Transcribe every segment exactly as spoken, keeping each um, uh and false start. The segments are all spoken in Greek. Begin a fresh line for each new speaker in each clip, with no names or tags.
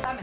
Πάμε.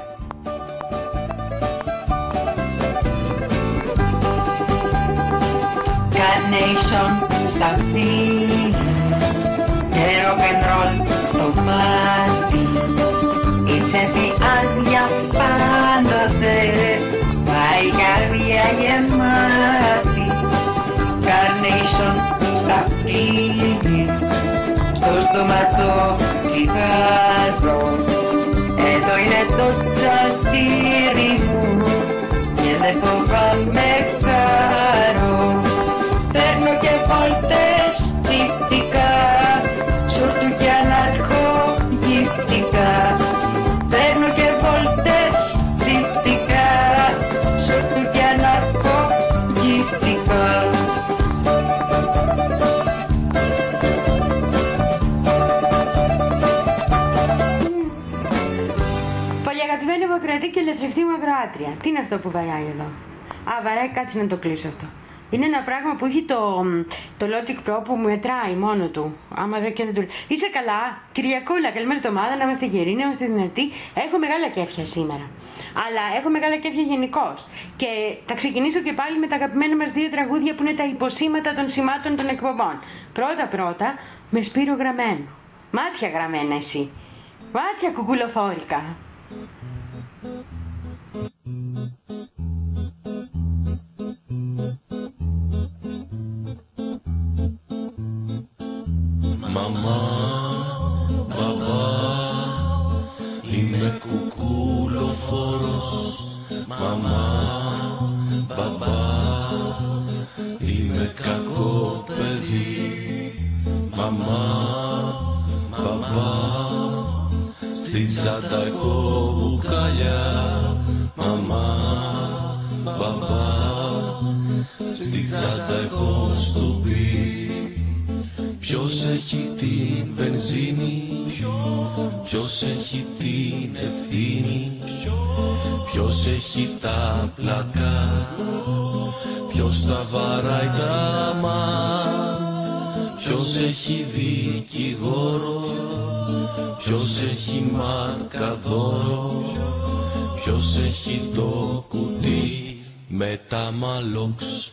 Carnation στα αυτή και rock and roll στο πάρτι. Η τσέπη άδεια πάντοτε, πάει η καρδιά γεμάτη. Carnation στα αυτή, στο στόματο τσιγάρο. Εδώ είναι το τσαντήρι μου και δεν φοβάμαι χαρό. Παίρνω και βόλτες τσιφτικά, σουρτούκια ναρκογυφτικά. Παίρνω και βόλτες τσιφτικά, σουρτούκια ναρκογυφτικά. Πολυαγαπημένη Δημοκρατή και ελευθερευτή μου ακροάτρια. Τι είναι αυτό που βαράει εδώ? Α, βαράει, κάτσε να το κλείσω αυτό. Είναι ένα πράγμα που έχει το, το Logic Pro που μετράει μόνο του. Άμα δεν και δεν του... Είσαι καλά, Κυριακούλα, καλημέρα εβδομάδα, να είμαστε γεροί, να είμαστε δυνατοί. Έχω μεγάλα κέφια σήμερα. Αλλά έχω μεγάλα κέφια γενικώς. Και θα ξεκινήσω και πάλι με τα αγαπημένα μας δύο τραγούδια που είναι τα υποσήματα των σημάτων των εκπομπών. Πρώτα-πρώτα με Σπύρο Γραμμένο. Μάτια γραμμένα εσύ. Μάτια κουκουλοφόρικα.
Μαμά, μπαμπά, είμαι κουκουλοφόρος. Μαμά, μπαμπά, είμαι κακό παιδί. Μαμά, μπαμπά, στην τσάντα έχω μπουκάλια. Μαμά, μπαμπά, στην τσάντα έχω στουπί. Ποιος έχει την βενζίνη, ποιος έχει την ευθύνη, ποιος έχει τα πλακά, ποιος τα βαράει τα μάτ, ποιος έχει δικηγόρο, ποιος έχει μαρκαδόρο, ποιος έχει το κουτί με τα μαλόξ.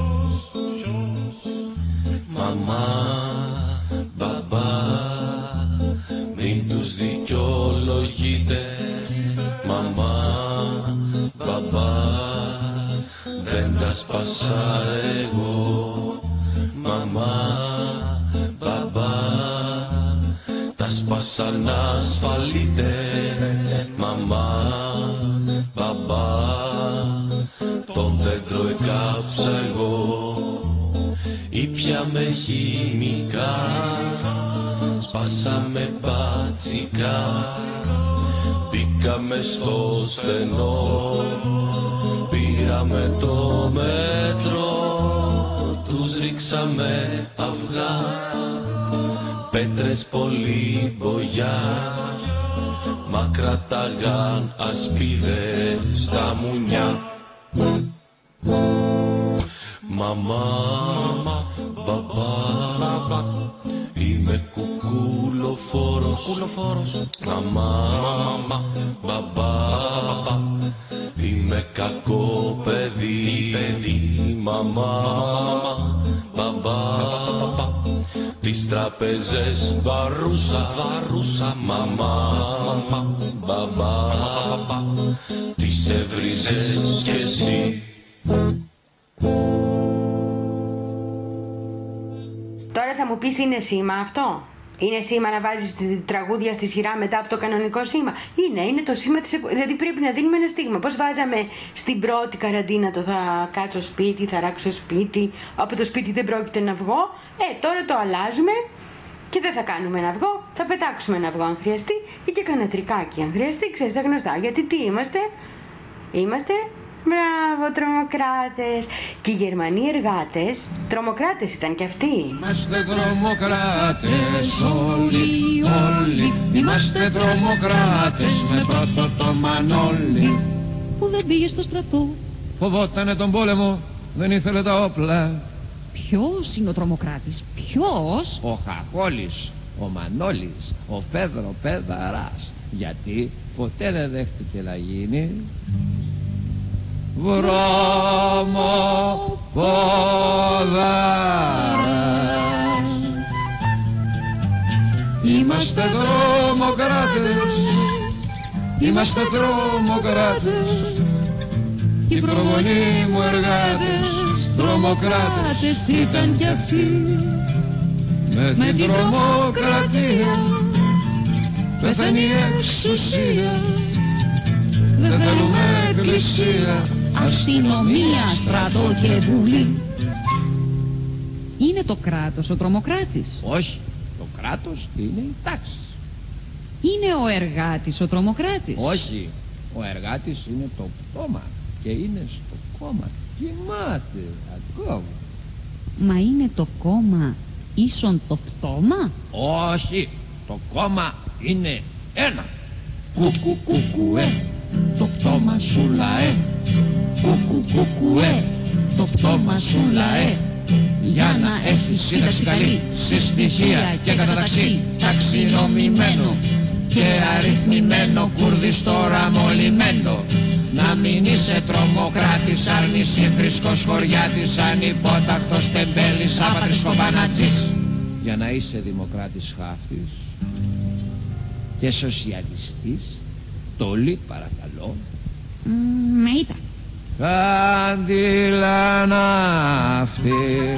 Μαμά, μπαμπά, μην τους δικαιολογείτε. Μαμά, μπαμπά, δεν τα σπάσα εγώ. Μαμά, μπαμπά, τα σπάσαν ασφαλείτε. Μαμά, μπαμπά, τον δέντρο εκάψα εγώ. Ήπιαμε χημικά, σπάσαμε μπατσικά, μπήκαμε στο στενό, πήραμε το μέτρο, τους ρίξαμε αυγά, πέτρες πολύ μπογιά, μα κρατάγαν ασπίδες στα μουνιά. Μαμά, μπαμπά, είμαι κουκουλοφόρος. Μαμά, μπαμπά, είμαι κακό παιδί. Μαμά, μπαμπά, τις τραπεζές βαρούσα. Μαμά, μπαμπά, τις έβριζες κι εσύ.
Τώρα θα μου πεις, είναι σήμα αυτό? Είναι σήμα να βάζεις τη τραγούδια στη σειρά μετά από το κανονικό σήμα? Είναι, είναι το σήμα της εκπομπής. Δηλαδή πρέπει να δίνουμε ένα στίγμα. Πώς βάζαμε στην πρώτη καραντίνα το θα κάτσω σπίτι, θα ράξω σπίτι, από το σπίτι δεν πρόκειται να βγω. Ε, τώρα το αλλάζουμε και δεν θα κάνουμε ένα αυγό, θα πετάξουμε ένα αυγό αν χρειαστεί ή και κανένα τρικάκι αν χρειαστεί, ξέρεις τα γνωστά. Γιατί τι είμαστε? Είμαστε... Μπράβο, τρομοκράτες. Και οι Γερμανοί εργάτες τρομοκράτες ήταν κι αυτοί.
Είμαστε τρομοκράτες όλοι, όλοι. Είμαστε τρομοκράτες με πρώτο το Μανώλη,
που δεν πήγε στο στρατό.
Φοβότανε τον πόλεμο, δεν ήθελε τα όπλα.
Ποιος είναι ο τρομοκράτης? Ποιος?
Ο Χαχόλης, ο Μανώλης, ο Φέδρο Πέδαρας. Γιατί ποτέ δεν δέχτηκε να γίνει βρωμοπόδαρας. Είμαστε τρομοκράτες, είμαστε τρομοκράτες, οι προγονείς μου εργάτες, τρομοκράτες ήταν κι αυτοί. Με, με την τρομοκρατία πεθαίνει η εξουσία. Δεν θέλουμε εκκλησία,
αστυνομία, στρατό και βουλή. Είναι το κράτος ο τρομοκράτης?
Όχι, το κράτος είναι η τάξη.
Είναι ο εργάτης ο τρομοκράτης?
Όχι, ο εργάτης είναι το πτώμα και είναι στο κόμμα. Κοιμάται ακόμα.
Μα είναι το κόμμα ίσον το πτώμα?
Όχι, το κόμμα είναι ένα. Κουκου κουκουέ, το πτώμα σου λαέ. Κουκου κουκουέ, το πτώμα σου λαέ. Για να έχει σύνταξη καλή, σε στοιχεία και καταταξή, ταξινομημένο και αριθμημένο, Κούρδης τώρα μολυμένο. Να μην είσαι τρομοκράτης, άρνηση θρησκός χωριάτης, ανυπότακτος τεμπέλης, άπατρης κομπανατζής. Για να είσαι δημοκράτης χάφτης και σοσιαλιστής, τόλοι παρακαλώ.
Mm, με ήταν.
Κάντιλα ναύτη.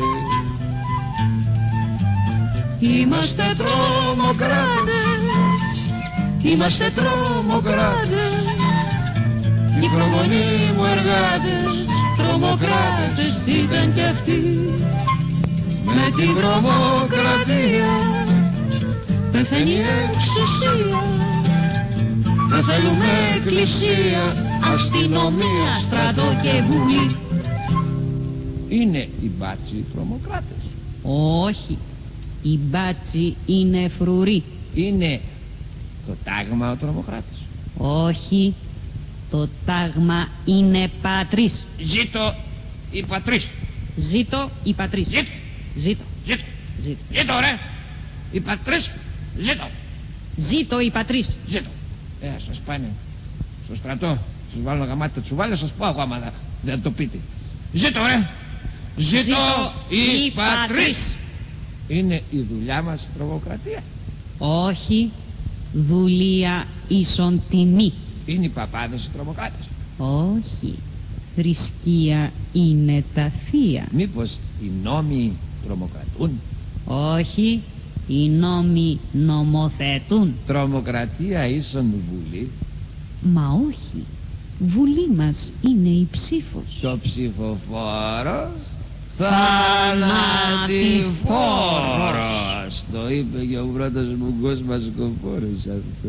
Είμαστε τρομοκράτες, είμαστε τρομοκράτες, οι προγονείς μου εργάτες, τρομοκράτες ήταν κι αυτοί. Με την τρομοκρατία πεθαίνει η εξουσία. Δεν θέλουμε εκκλησία, αστυνομία, στρατό και βουλή. Είναι οι μπάτσοι οι τρομοκράτες?
Όχι, οι μπάτσοι είναι φρουροί.
Είναι το τάγμα ο τρομοκράτης?
Όχι, το τάγμα είναι πατρίς.
Ζήτω η πατρίς.
Ζήτω η πατρίς.
Ζήτω.
Ζήτω.
Ζήτω.
Ζήτω.
Ζήτω ρε. Η πατρίς. Ζήτω.
Ζήτω η πατρίς.
Ζήτω. Ε, σας πάνε στο στρατό, σας βάλω γαμάτι το τσουβάλι, σας πω ακόμα δεν, δεν το πείτε. Ζήτω ρε. Ζήτω, Ζήτω η, η πατρίς. πατρίς. Είναι η δουλειά μας τρομοκρατία?
Όχι, δουλεία ίσον τιμή.
Είναι οι παπάδες οι τρομοκράτες?
Όχι, θρησκεία είναι τα θεία.
Μήπως οι νόμοι τρομοκρατούν?
Όχι, οι νόμοι νομοθετούν.
Τρομοκρατία ίσον βουλή?
Μα όχι, βουλή μας είναι η ψήφος.
Το ψηφοφόρος θανατηφόρος. Το είπε και ο πρώτος μου κόσμας κοφόρος αυτό.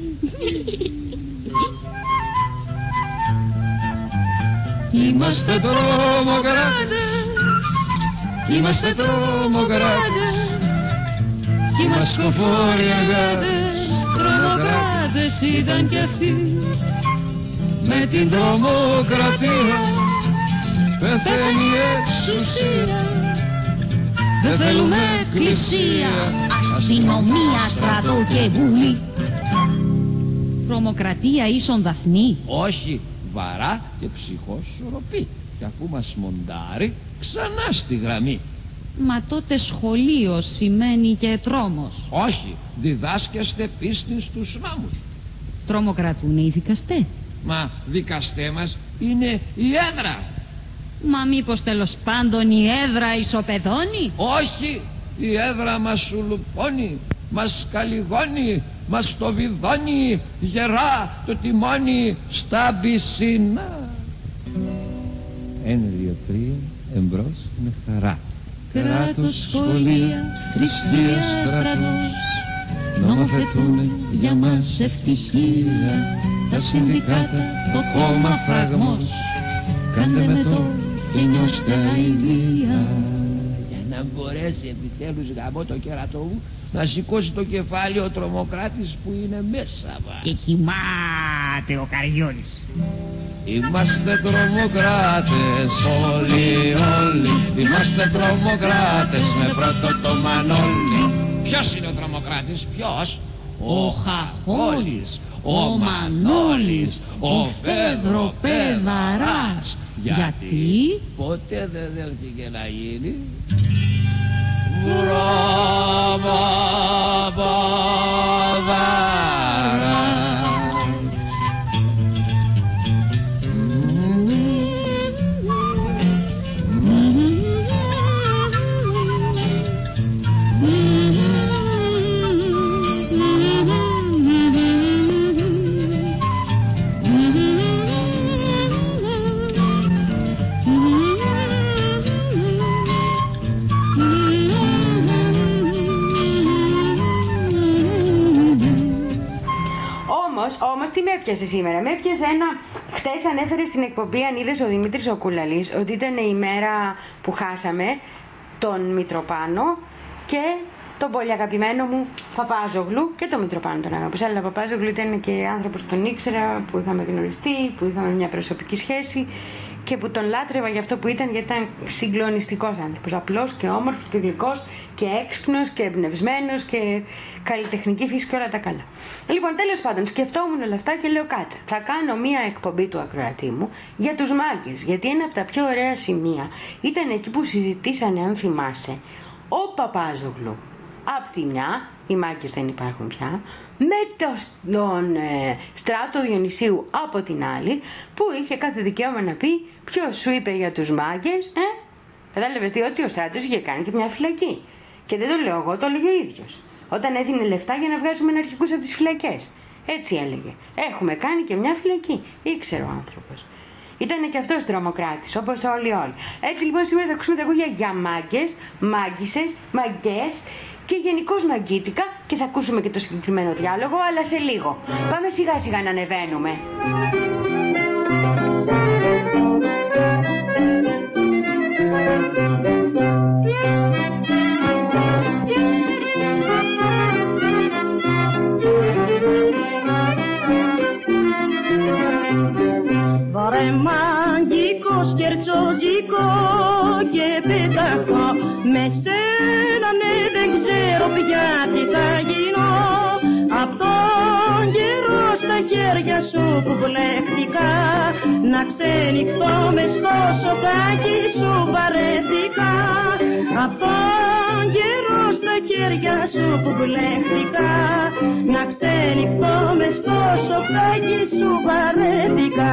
Είμαστε τρομοκράτες, είμαστε τρομοκράτες, κι μας κοφόροι εργάτες, τρομοκράτες ήταν κι αυτοί. Με την τρομοκρατία πεθαίνει η εξουσία. Δεν θέλουμε εκκλησία,
αστυνομία, στρατό και βουλή. Τρομοκρατία ίσον Δαφνή?
Όχι, βαρά και ψυχός σωροπή. Και αφού μας μοντάρει, ξανά στη γραμμή.
Μα τότε σχολείο σημαίνει και τρόμος.
Όχι, διδάσκεστε πίστη στους νόμους.
Τρομοκρατούν οι δικαστές?
Μα δικαστέ μας είναι η έδρα.
Μα μήπως τέλος πάντων η έδρα ισοπεδώνει?
Όχι, η έδρα μας σουλουπώνει, μας καλυγώνει, μας το βιδώνει γερά το τιμόνι στα πισίνα. Ένα, δύο, τρία, εμπρός με χαρά.
Κράτος, σχολεία, θρησκεία, στρατός νομοθετούν για μας ευτυχία. Τα συνδικάτα, το κόμμα φραγμός, κάντε με το και νιώστε αηδία.
Για να μπορέσει επιτέλους γαμώ το κερατό μου να σηκώσει το κεφάλι ο τρομοκράτης που είναι μέσα μας.
Και κοιμάται ο Καριόλης.
Είμαστε τρομοκράτες όλοι όλοι, είμαστε τρομοκράτες με πρώτο το Μανώλη. Ποιος είναι ο τρομοκράτης, ποιος? ο Χαχόλης, ο Μανώλης, ο Φέδρο Πεδαράς.
Γιατί?
Ποτέ δεν δέχτηκε να γίνει βρωμοποδαράς.
Όμως τι με έπιασε σήμερα? Με έπιασε ένα... Χτες ανέφερε στην εκπομπή, αν είδες, ο Δημήτρης ο Κούλαλης, ότι ήταν η μέρα που χάσαμε τον Μητροπάνο και τον πολύ αγαπημένο μου Παπάζογλου, και τον Μητροπάνο τον αγαπούσα, αλλά Παπάζογλου ήταν και άνθρωπος που τον ήξερα, που είχαμε γνωριστεί, που είχαμε μια προσωπική σχέση και που τον λάτρευα για αυτό που ήταν, γιατί ήταν συγκλονιστικός άνθρωπος, απλός και όμορφος και γλυκός και έξυπνος και εμπνευσμένος και καλλιτεχνική φύση και όλα τα καλά. Λοιπόν, τέλος πάντων, σκεφτόμουν όλα αυτά και λέω, κάτσα, θα κάνω μία εκπομπή του ακροατή μου για τους μάγκες, γιατί ένα από τα πιο ωραία σημεία ήταν εκεί που συζητήσανε, αν θυμάσαι, ο Παπάζογλου απ' τη μια, οι μάγκες δεν υπάρχουν πια, με τον ε, Στράτο Διονυσίου από την άλλη, που είχε κάθε δικαίωμα να πει ποιος σου είπε για τους μάγκες, ε? Κατάλαβες, διότι ο Στράτος είχε κάνει και μια φυλακή. Και δεν το λέω εγώ, το έλεγε ο ίδιος. Όταν έδινε λεφτά για να βγάζουμε αναρχικούς από τις φυλακές. Έτσι έλεγε. Έχουμε κάνει και μια φυλακή. Ήξερε ο άνθρωπος. Ήτανε και αυτός τρομοκράτης, όπως όλοι όλοι. Έτσι λοιπόν σήμερα θα ακούσουμε τραγούδια για μάγκες, μάγκισσες, μαγκές και γενικώς μαγκίτικα, και θα ακούσουμε και το συγκεκριμένο διάλογο, αλλά σε λίγο. Πάμε σιγά σιγά να ανεβαίνουμε.
Βρε μαγικό, σκερτσόζικο και πεταχώ, με σένα ναι δεν ξέρω πια τι θα γίνω. Απ' τον καιρό στα χέρια σου που μπλέχτηκα, να ξενυχτώ μες στο σοκάκι σου βαρέθηκα. Απ' τον καιρό στα χέρια σου που μπλέχτηκα, να ξενυχτώ μες στο σοκάκι σου βαρέθηκα.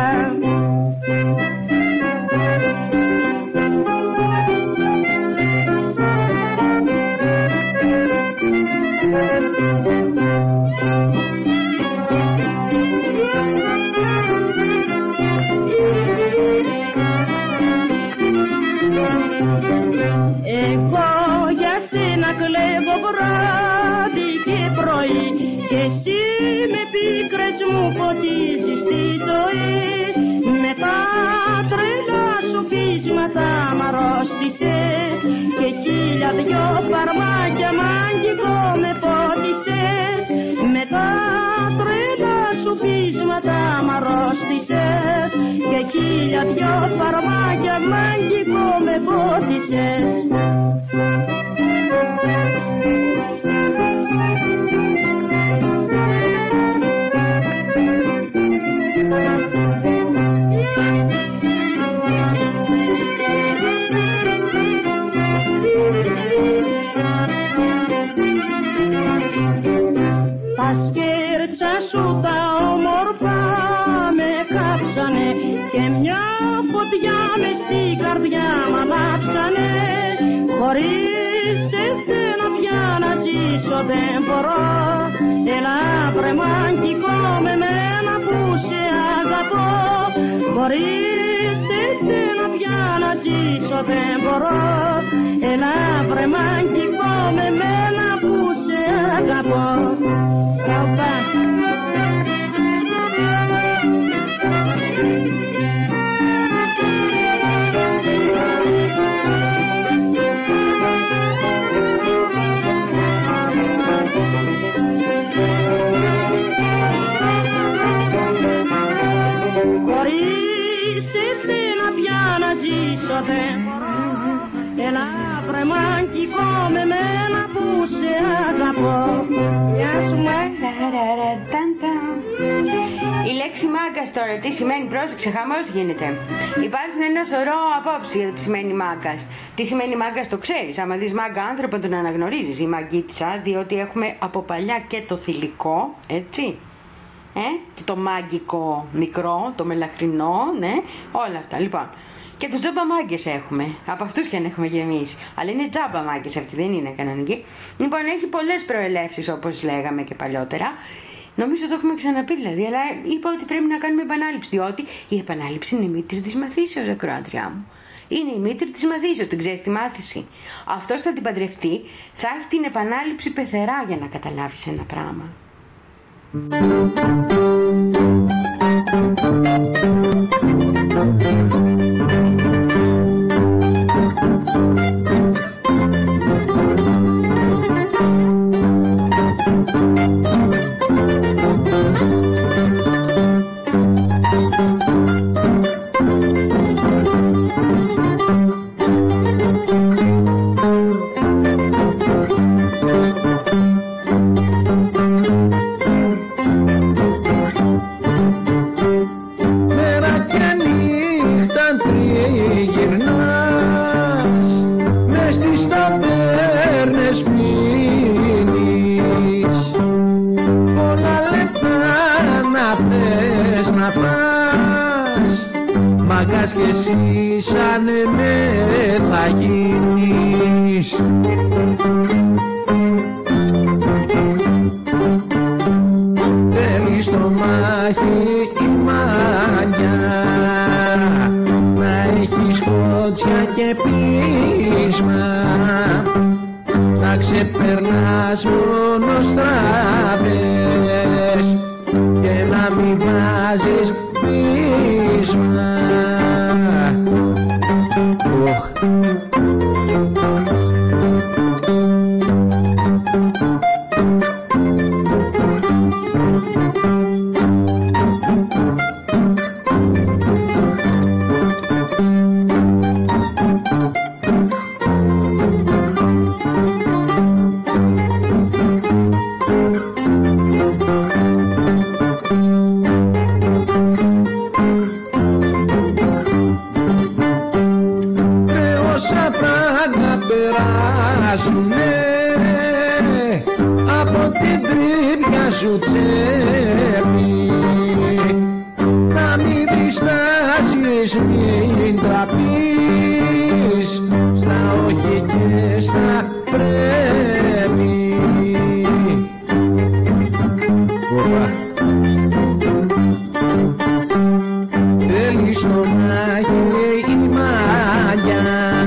Εγώ για σένα κλέβω βράδυ και πρωί, και εσύ με πίκρες μου ποτίζεις τη ζωή. Με τα τρελά σου πείσματα μ' αρρώστησες, και χίλια δυο φαρμάκια μαγικό με πότισες. Με τα τρελά σου πείσματα μ' αρρώστησες, και χίλια δυο φαρμάκια μαγικό με πότισες. Τα σκέρτσα σου τα όμορφα με κάψανε, και μια φωτιά μες στην καρδιά μ' ανάψανε. Χωρίς εσένα πια να ζήσω δεν μπορώ, έλα βρε μαγικό με μένα που σε αγαπώ. Χωρίς εσένα πια να ζήσω δεν μπορώ, έλα βρε μαγικό με μένα που σε αγαπώ. Καουπά. Χωρίς εσένα πια να ζήσω δεν μπορώ, ένα βρεμάνκικο με μένα που σε αγαπώ. Γεια σου
η λέξη μάγκας τώρα τι σημαίνει, πρόσεξε, χαμός γίνεται. Υπάρχουν ένα σωρό απόψεις για το τι σημαίνει μάγκας. Τι σημαίνει μάγκας το ξέρεις, άμα δεις μάγκα άνθρωπο τον αναγνωρίζεις, η μαγκίτσα, διότι έχουμε από παλιά και το θηλυκό, έτσι, ε? και το μάγκικο μικρό, το μελαχρινό, ναι, όλα αυτά, λοιπόν. Και τους τζάμπα μάγκες έχουμε, από αυτούς και αν έχουμε γεμίσει. Αλλά είναι τζάμπα μάγκες, αυτή δεν είναι κανονική. Λοιπόν, έχει πολλές προελεύσεις όπως λέγαμε και παλιότερα. Νομίζω το έχουμε ξαναπεί δηλαδή, αλλά είπα ότι πρέπει να κάνουμε επανάληψη, διότι η επανάληψη είναι η μήτρη της μαθήσεως, ακροάτριά μου. Είναι η μήτρη της μαθήσεως, την ξέρεις τη μάθηση. Αυτός θα την παντρευτεί, θα έχει την επανάληψη πεθερά για να καταλάβεις ένα πράγμα.
Μάγκας κι εσύ σαν εμέ θα γίνεις. Θέλει στο μάχη η μάγια να έχει σκότσια και πείσμα, να ξεπερνάς μόνο στραβές και να μην βάζεις πείσμα. Από την τρύπια σου τσέπη, να μην διστάζεις, μην τραπείς, στα όχι και στα πρέπει. Θέλει στο μάχη η μάγια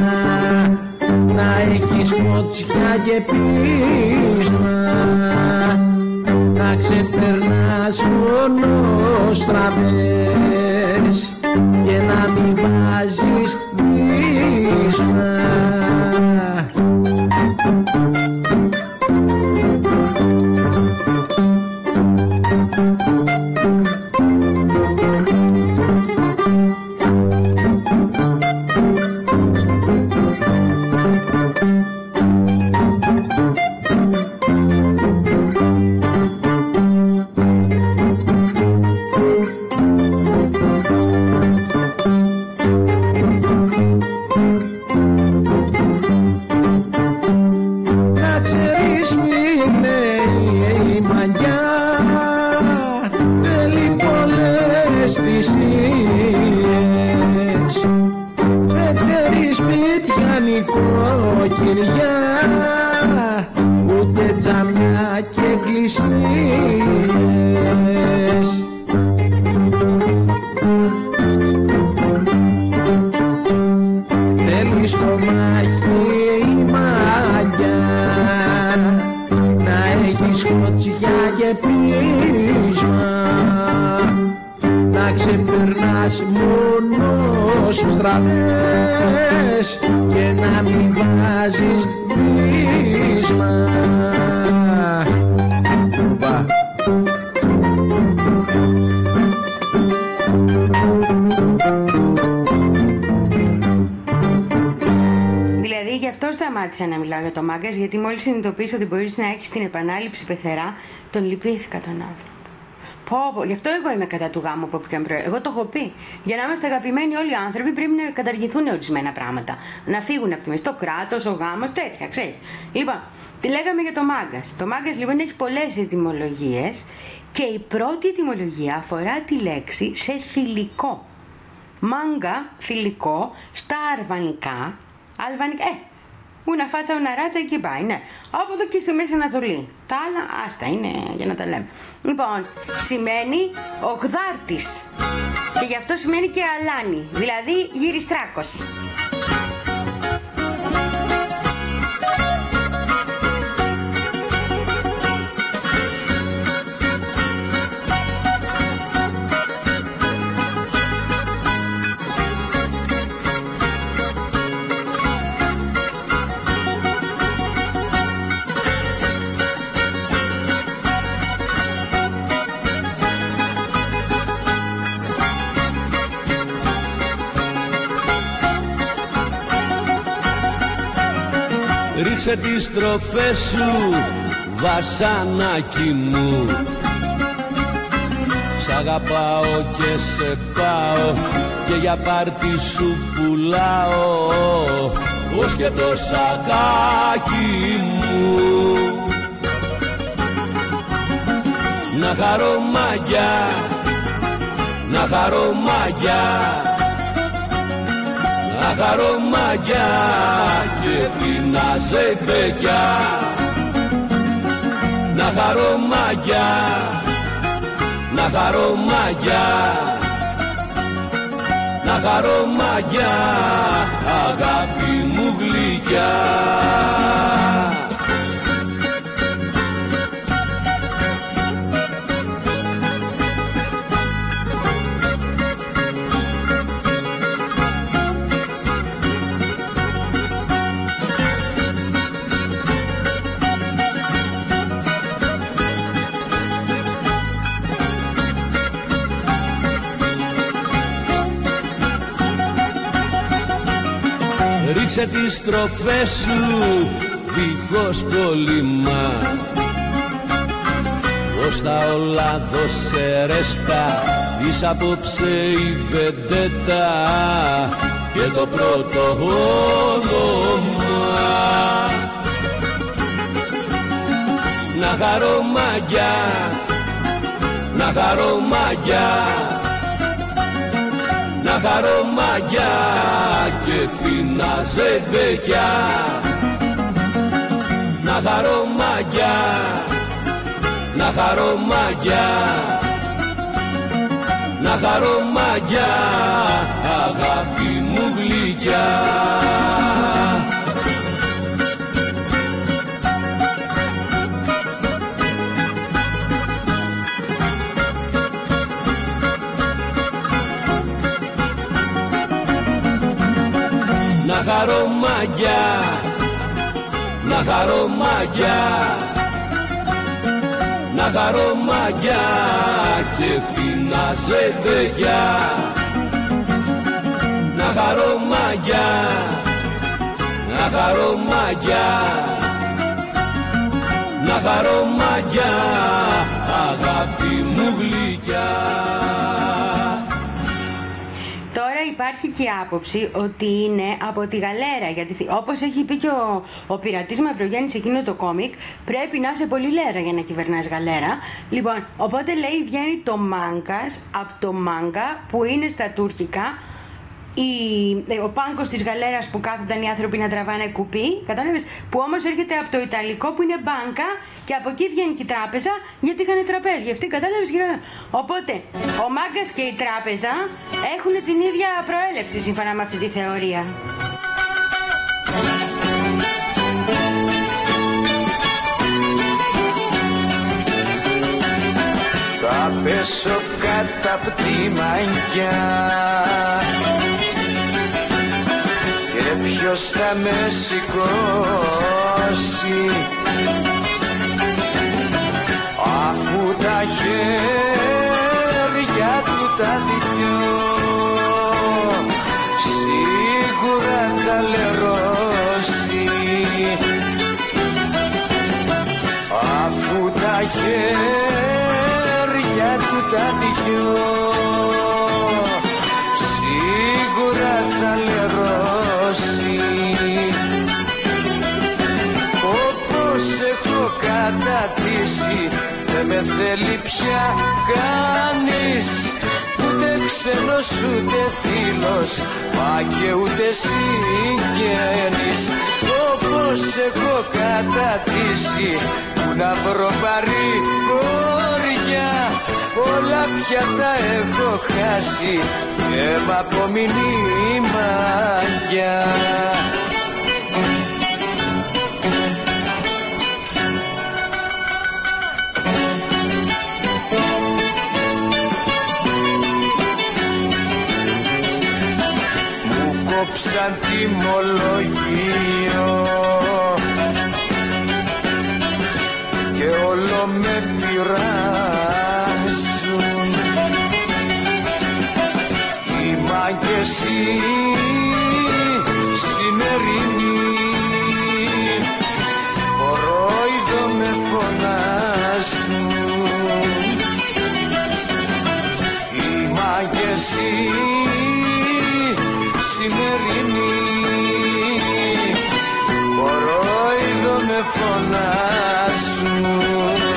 να έχει σκότσια και πείσμα, να ξεπερνάς μόνο στραβές και να μην βάζεις πείσμα. Ούτε τζαμιά και εκκλησίες. Θέλει στο μάχη η μάγια να έχει σκοτσιά και πείσμα, να ξεπερνάς μόνο στραβές και να μην βάζεις πείσμα.
σταμάτησα να μιλάω για το Μάγκας, γιατί μόλις συνειδητοποίησα ότι μπορείς να έχεις την επανάληψη πεθερά, τον λυπήθηκα τον άνθρωπο. Πω, πω. Γι' αυτό εγώ είμαι κατά του γάμου από όποιον προέρχεται. Εγώ το έχω πει. Για να είμαστε αγαπημένοι όλοι οι άνθρωποι, πρέπει να καταργηθούν ορισμένα πράγματα. Να φύγουν από τη μέση. Το κράτος, ο γάμος, τέτοια, ξέρεις. Λοιπόν, τι λέγαμε για το Μάγκας. Το Μάγκας λοιπόν έχει πολλές ετυμολογίες και η πρώτη ετυμολογία αφορά τη λέξη σε θηλυκό. Μάγκα, θηλυκό, στα αρβανικά. Αλβανικά, ε, ούνα φάτσα, ούνα ράτσα, εκεί πάει, ναι. Από εδώ και στη Μέση Ανατολή. Τα άλλα, άστα, είναι για να τα λέμε. Λοιπόν, σημαίνει ογδάρτης. Και γι' αυτό σημαίνει και αλάνι, δηλαδή γυριστράκος.
Ρίξε τις στροφές σου, βασανάκι μου. Σ' αγαπάω και σε πάω και για πάρτι σου πουλάω ως και το σακάκι μου. Να χαρώ μάγια, να χαρώ μάγια, να χαρώ μάγια και φινάζε μπέκια. Να χαρώ μάγια, να χαρώ μάγια, να χαρώ μάγια, αγάπη μου γλυκιά. Ρίξε τις στροφές σου δίχως κόλλημα, ως τα όλα δώσε ρέστα, εις απόψε η βεντέτα και το πρώτο όνομα. Να χαρώ μάγια, να χαρώ μάγια, να χαρώ μάγια και φινάζε μπέκια. Να χαρώ μάγια, να χαρώ μάγια, να χαρώ μάγια, αγάπη μου γλυκιά. Να χαρώ μάγια, να χαρώ μάγια, να χαρώ μάγια και φινάζε μπέκια. Να χαρώ μάγια, να χαρώ μάγια, να χαρώ μάγια, αγάπη μου γλυκιά.
Υπάρχει και άποψη ότι είναι από τη γαλέρα, γιατί όπως έχει πει και ο, ο πειρατής Μαυρογιάννης εκείνο το κόμικ, πρέπει να είσαι πολύ λέρα για να κυβερνάς γαλέρα. Λοιπόν, οπότε λέει βγαίνει το μάγκας από το μάγκα που είναι στα τουρκικά, η, ο πάγκος της γαλέρας που κάθονταν οι άνθρωποι να τραβάνε κουπί, κατάλαβες, που όμως έρχεται από το ιταλικό που είναι μπάνκα και από εκεί βγαίνει και η τράπεζα γιατί είχαν τραπέζι, αυτή κατάλαβες. Οπότε ο μάγκας και η τράπεζα έχουν την ίδια προέλευση σύμφωνα με αυτή τη θεωρία.
Θα πέσω κάτω από τη μαγιά και ποιος θα με σηκώσει, αφού τα χέρια του τα δυο σίγουρα θα λερώσει. χέρια του τα δυο σίγουρα θα λερώσει. Όπως έχω κατατήσει δεν με θέλει πια κανείς, ούτε ξένος ούτε φίλος, μα και ούτε συγγενής. Όπως έχω κατατήσει που να βρω παρηγοριά, όλα πια τα έχω χάσει και μ' απομείνει η μαγιά. Σαν τιμολογίο και όλο με πειράζουν οι μάγκες οι σημερινοί, κορόιδο με φωνάζουν οι μάγκες οι σημερινή, κορόιδο με φωνάζουν.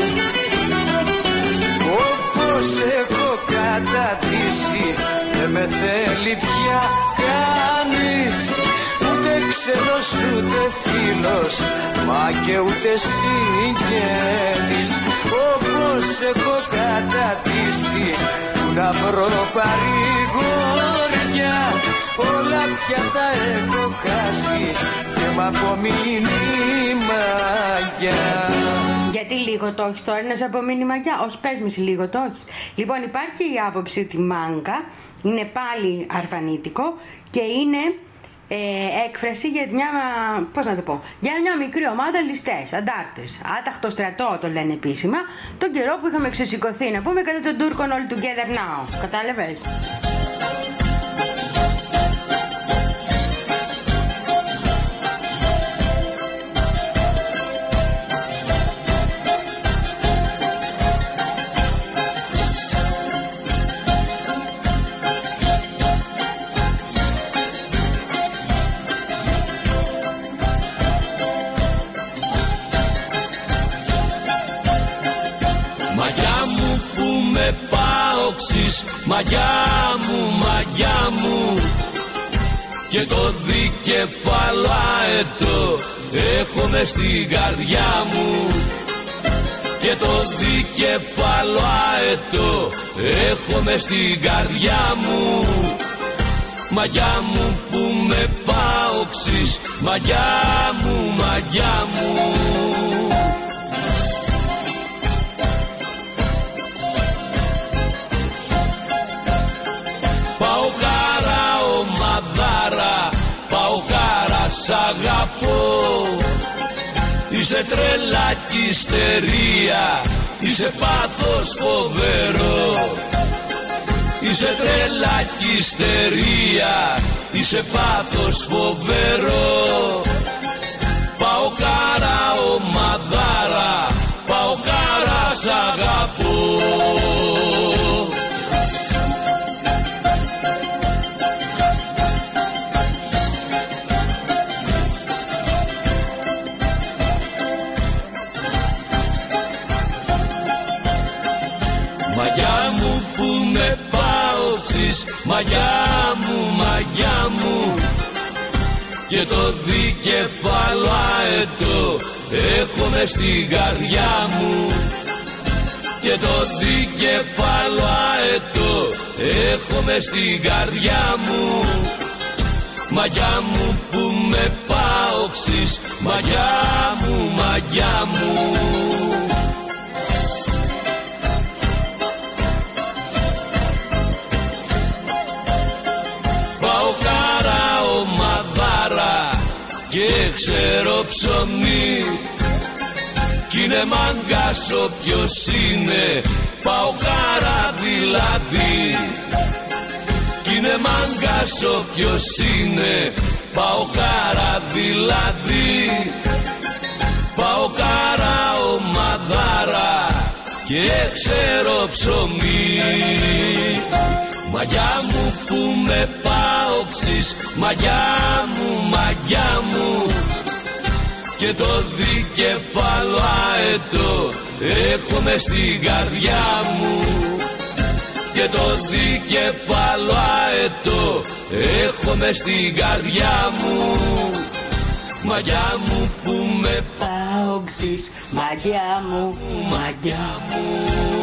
Όπως έχω κατατήσει δεν με θέλει πια κανείς, ούτε ξένος ούτε φίλος, μα και ούτε συγγενής. Όπως έχω κατατήσει που να βρω παρηγοριά, όλα πια τα έχω χάσει και μ' απομείνει η μαγιά.
Γιατί λίγο το έχεις τώρα να σε απομείνει η μαγιά? Όχι, πες μου λίγο το έχεις. Λοιπόν, υπάρχει η άποψη ότι μάγκα είναι πάλι αρβανίτικο και είναι ε, έκφραση για μια, πώς να το πω, για μια μικρή ομάδα ληστές, αντάρτες. Άταχτο στρατό το λένε επίσημα, τον καιρό που είχαμε ξεσηκωθεί, να πούμε, κατά τον Τούρκων all together now. Κατάλαβες?
Μαγιά μου, μαγιά μου, και το δικεφάλο αετό έχω μες στην καρδιά μου. Και το δικεφάλο αετό έχω μες στην καρδιά μου. Μαγιά μου που με πάωξεις, μαγιά μου, μαγιά μου. Σ' αγαπώ, είσαι τρέλα κι ιστερία, είσαι πάθος φοβερό. Είσαι τρέλα κι ιστερία, είσαι πάθος φοβερό. Πάω κάρα ομαδάρα, πάω κάρα σ' αγαπώ. Μαγιά μου, μαγιά μου, και το δικεφάλο αετό έχω μες στην καρδιά μου. Και το δικεφάλο αετό έχω μες στην καρδιά μου. Μαγιά μου που με πάωξεις, μαγιά μου, μαγιά μου. Και ξέρω ψωμί κι είναι μάγκας όποιος είναι, πάω κάρα δηλαδή. Κι είναι μάγκας όποιος είναι, πάω κάρα δηλαδή. Πάω κάρα ομαδάρα, και ξέρω ψωμί. Μαγιά μου που με πάοξεις, μαγιά μου, μαγιά μου, και το δικεφάλο αετό έχω μες στην καρδιά μου, και το δικεφάλο αετό έχω μες στην καρδιά μου. Μαγιά μου που με
πάοξεις, μαγιά μου, μαγιά μου.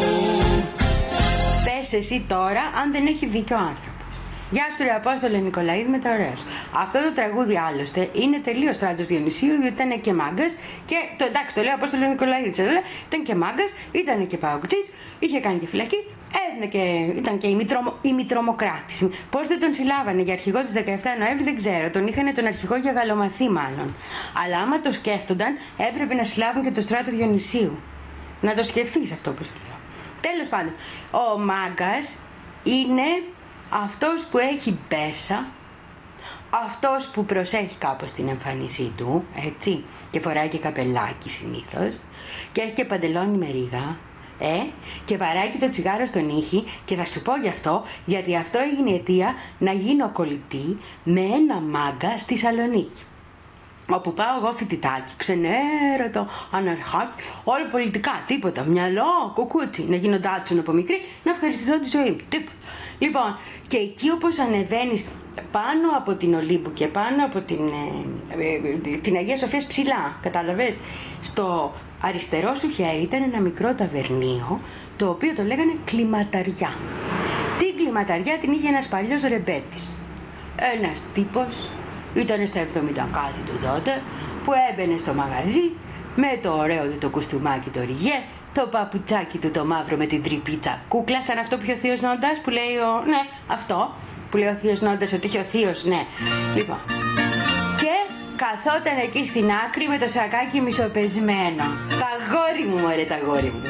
Πες εσύ τώρα αν δεν έχει δίκιο ο άνθρωπος. Γεια σου ρε Απόστολε Νικολαίδη με τα ωραία σου. Αυτό το τραγούδι άλλωστε είναι τελείως Στράτος Διονυσίου, διότι ήταν και μάγκας. Και το εντάξει, το λέω Απόστολε Νικολαίδη, ήταν και μάγκας, ήταν και παοκτής, είχε κάνει και φυλακή, και, ήταν και η, μητρομο, η μητρομοκράτης. Πώς δεν τον συλλάβανε για αρχηγό της δεκαεφτά Νοέμβρη δεν ξέρω, τον είχαν τον αρχηγό για γαλομαθή μάλλον. Αλλά άμα το σκέφτονταν, έπρεπε να συλλάβουν και το Στράτο Διονυσίου. Να το σκεφτείς αυτό που σου λέω. Τέλος πάντων, ο μάγκας είναι αυτός που έχει μπέσα, αυτός που προσέχει κάπως την εμφάνισή του, έτσι, και φοράει και καπελάκι συνήθως, και έχει και παντελόνι με ρίγα, ε, και βαράει και το τσιγάρο στον ήχη, και θα σου πω γι' αυτό, γιατί αυτό έγινε η αιτία να γίνω κολλητή με ένα μάγκα στη Σαλονίκη. Όπου πάω εγώ φοιτητάκι, ξενέρωτο, αναρχάκι, όλα πολιτικά, τίποτα, μυαλό, κουκούτσι, να γίνω ντάτσον από μικρή, να ευχαριστηθώ τη ζωή μου, τίποτα. Λοιπόν, και εκεί όπως ανεβαίνεις πάνω από την Ολύμπου και πάνω από την, ε, ε, την Αγία Σοφίας ψηλά, κατάλαβες, στο αριστερό σου χέρι ήταν ένα μικρό ταβερνίο, το οποίο το λέγανε κλιματαριά. Την κλιματαριά την είχε ένας παλιός ρεμπέτης, ένας τύπος, ήταν στα εβδομήντα κάτι του τότε, που έμπαινε στο μαγαζί με το ωραίο του το κουστούμάκι το ριγέ, το παπουτσάκι του το μαύρο με την τρυπίτσα κούκλα, σαν αυτό που είχε ο θείος Νόντας που λέει ο... ναι, αυτό που λέει ο θείος Νόντας ότι είχε ο θείος, ναι. Λοιπόν, και καθόταν εκεί στην άκρη με το σακάκι μισοπεσμένο. Τα γόρι μου, μωρέ, τα γόρι μου.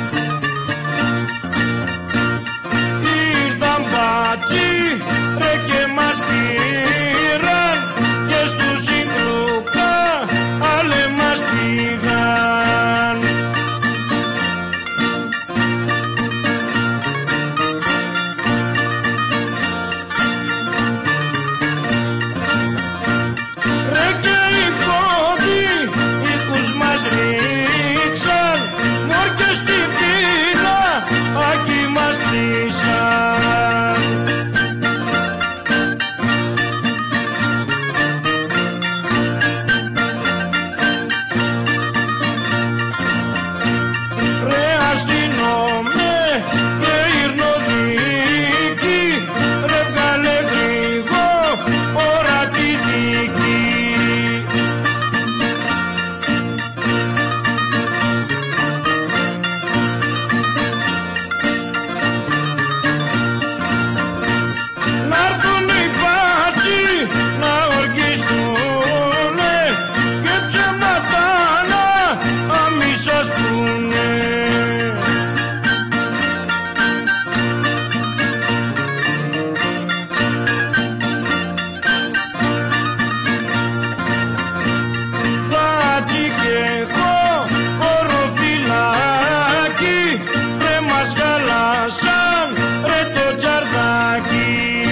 Ήρθαν μπάτσι, ρε και μας πήραν, και στους συγκρούκα άλλε μας πήγαν. Ρε και οι κόβοι, οίκους μας ρίξαν, μόρκες στη φύλλα, άκη μας πλήσαν. Ρε αστυνόμε και ειρνοδίκη, ρε βγάλε γρήγορα τη δίκη. Να'ρθουν οι μπάτσοι να οργιστούνε, και ψέματα να αμισοστούνε. Μπάτσι κι εγώ οροφυλάκι, ρε μας χαλάσαν, ρε το τζαρδάκι.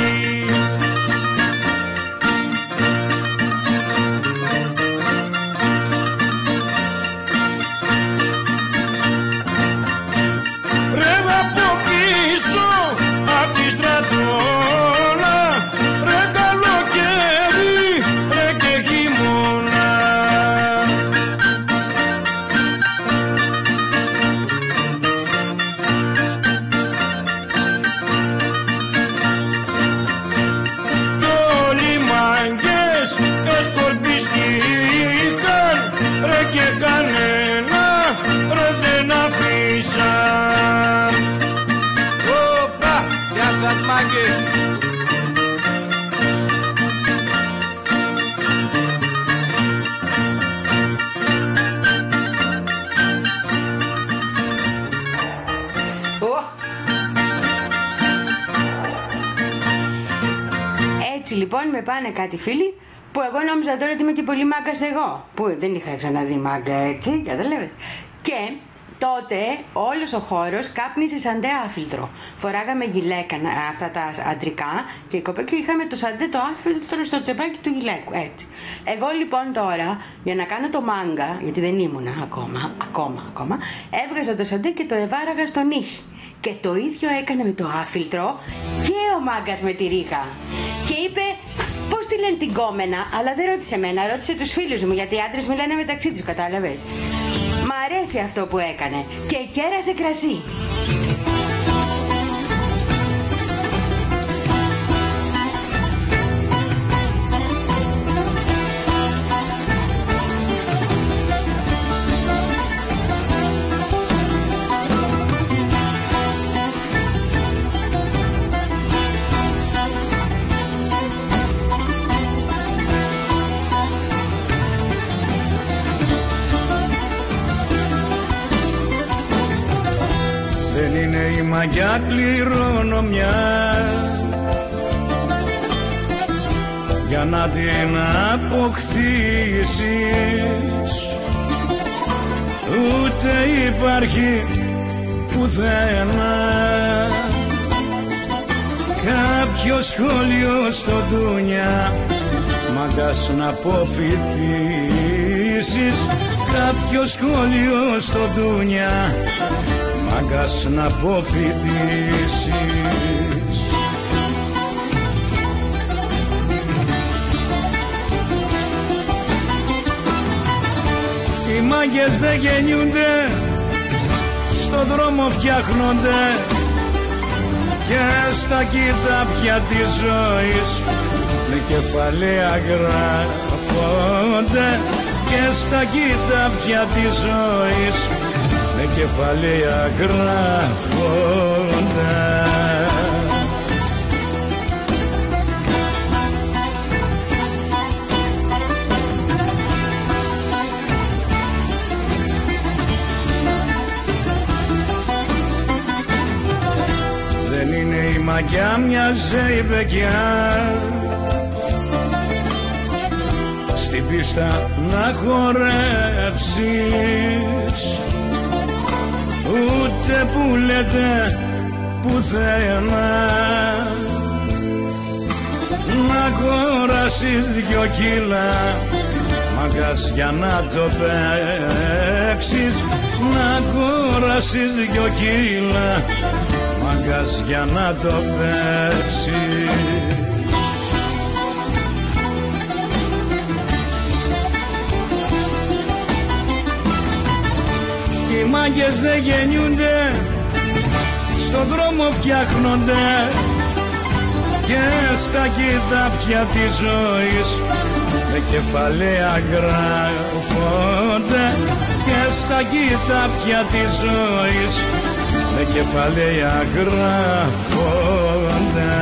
Ρε από πίσω απ' τη στρατόνα, ρε καλοκαίρι, ρε και χειμώνα. Κι όλοι οι μάγκες εσκορπιστήκαν, ρε και κανένα ρε δεν αφήσαν.
Οπα, γεια σας μάγκες.
Ω. Έτσι λοιπόν με πάνε κάτι φίλοι που εγώ νόμιζα τώρα ότι είμαι και πολύ μάγκας εγώ, που δεν είχα ξαναδεί μάγκα, έτσι, καταλαβαίνεις. Και Τότε όλος ο χώρος κάπνισε σαντέ άφιλτρο. Φοράγαμε γυλαίκα αυτά τα αντρικά και η κοπέ και είχαμε το σαντέ το άφιλτρο στο τσεπάκι του γυλαίκου. Έτσι. Εγώ λοιπόν τώρα για να κάνω το μάγκα, γιατί δεν ήμουνα ακόμα, ακόμα, ακόμα, έβγαζα το σαντέ και το εβάραγα στον ήχη. Και το ίδιο έκανε με το άφιλτρο και ο μάγκας με τη ρίγα. Και είπε, πώς τη λένε την κόμενα, αλλά δεν ρώτησε εμένα, ρώτησε τους φίλους μου, γιατί οι άντρες μιλάνε μεταξύ τους, κατάλαβες. Μ' αρέσει αυτό που έκανε και κέρασε κρασί.
Για κληρονομιά για να την αποκτήσεις, ούτε υπάρχει πουθενά κάποιο σχόλιο στο δουνιά μάγκας να αποφοιτήσεις, κάποιο σχόλιο στο δουνιά μάγκας να αποφοιτήσεις. Οι μάγκες δεν γεννιούνται, στο δρόμο φτιάχνονται και στα κοιτάπια της ζωής με κεφαλαία γράφονται και στα κοιτάπια της ζωής με κεφαλαία γράφονται. Δεν είναι η μαγιά μια ζεϊμπεκιά στην πίστα να χορεύσεις, ούτε που λέτε πουθενά να αγοράσεις δυο κιλά μάγκας για να το παίξεις, να αγοράσεις δυο κιλά μάγκας για να το παίξεις. Οι μάγκες δεν γεννιούνται, στον δρόμο φτιάχνονται και στα κοιτάπια της ζωής με κεφαλαία γράφονται και στα κοιτάπια της ζωής με κεφαλαία γράφονται.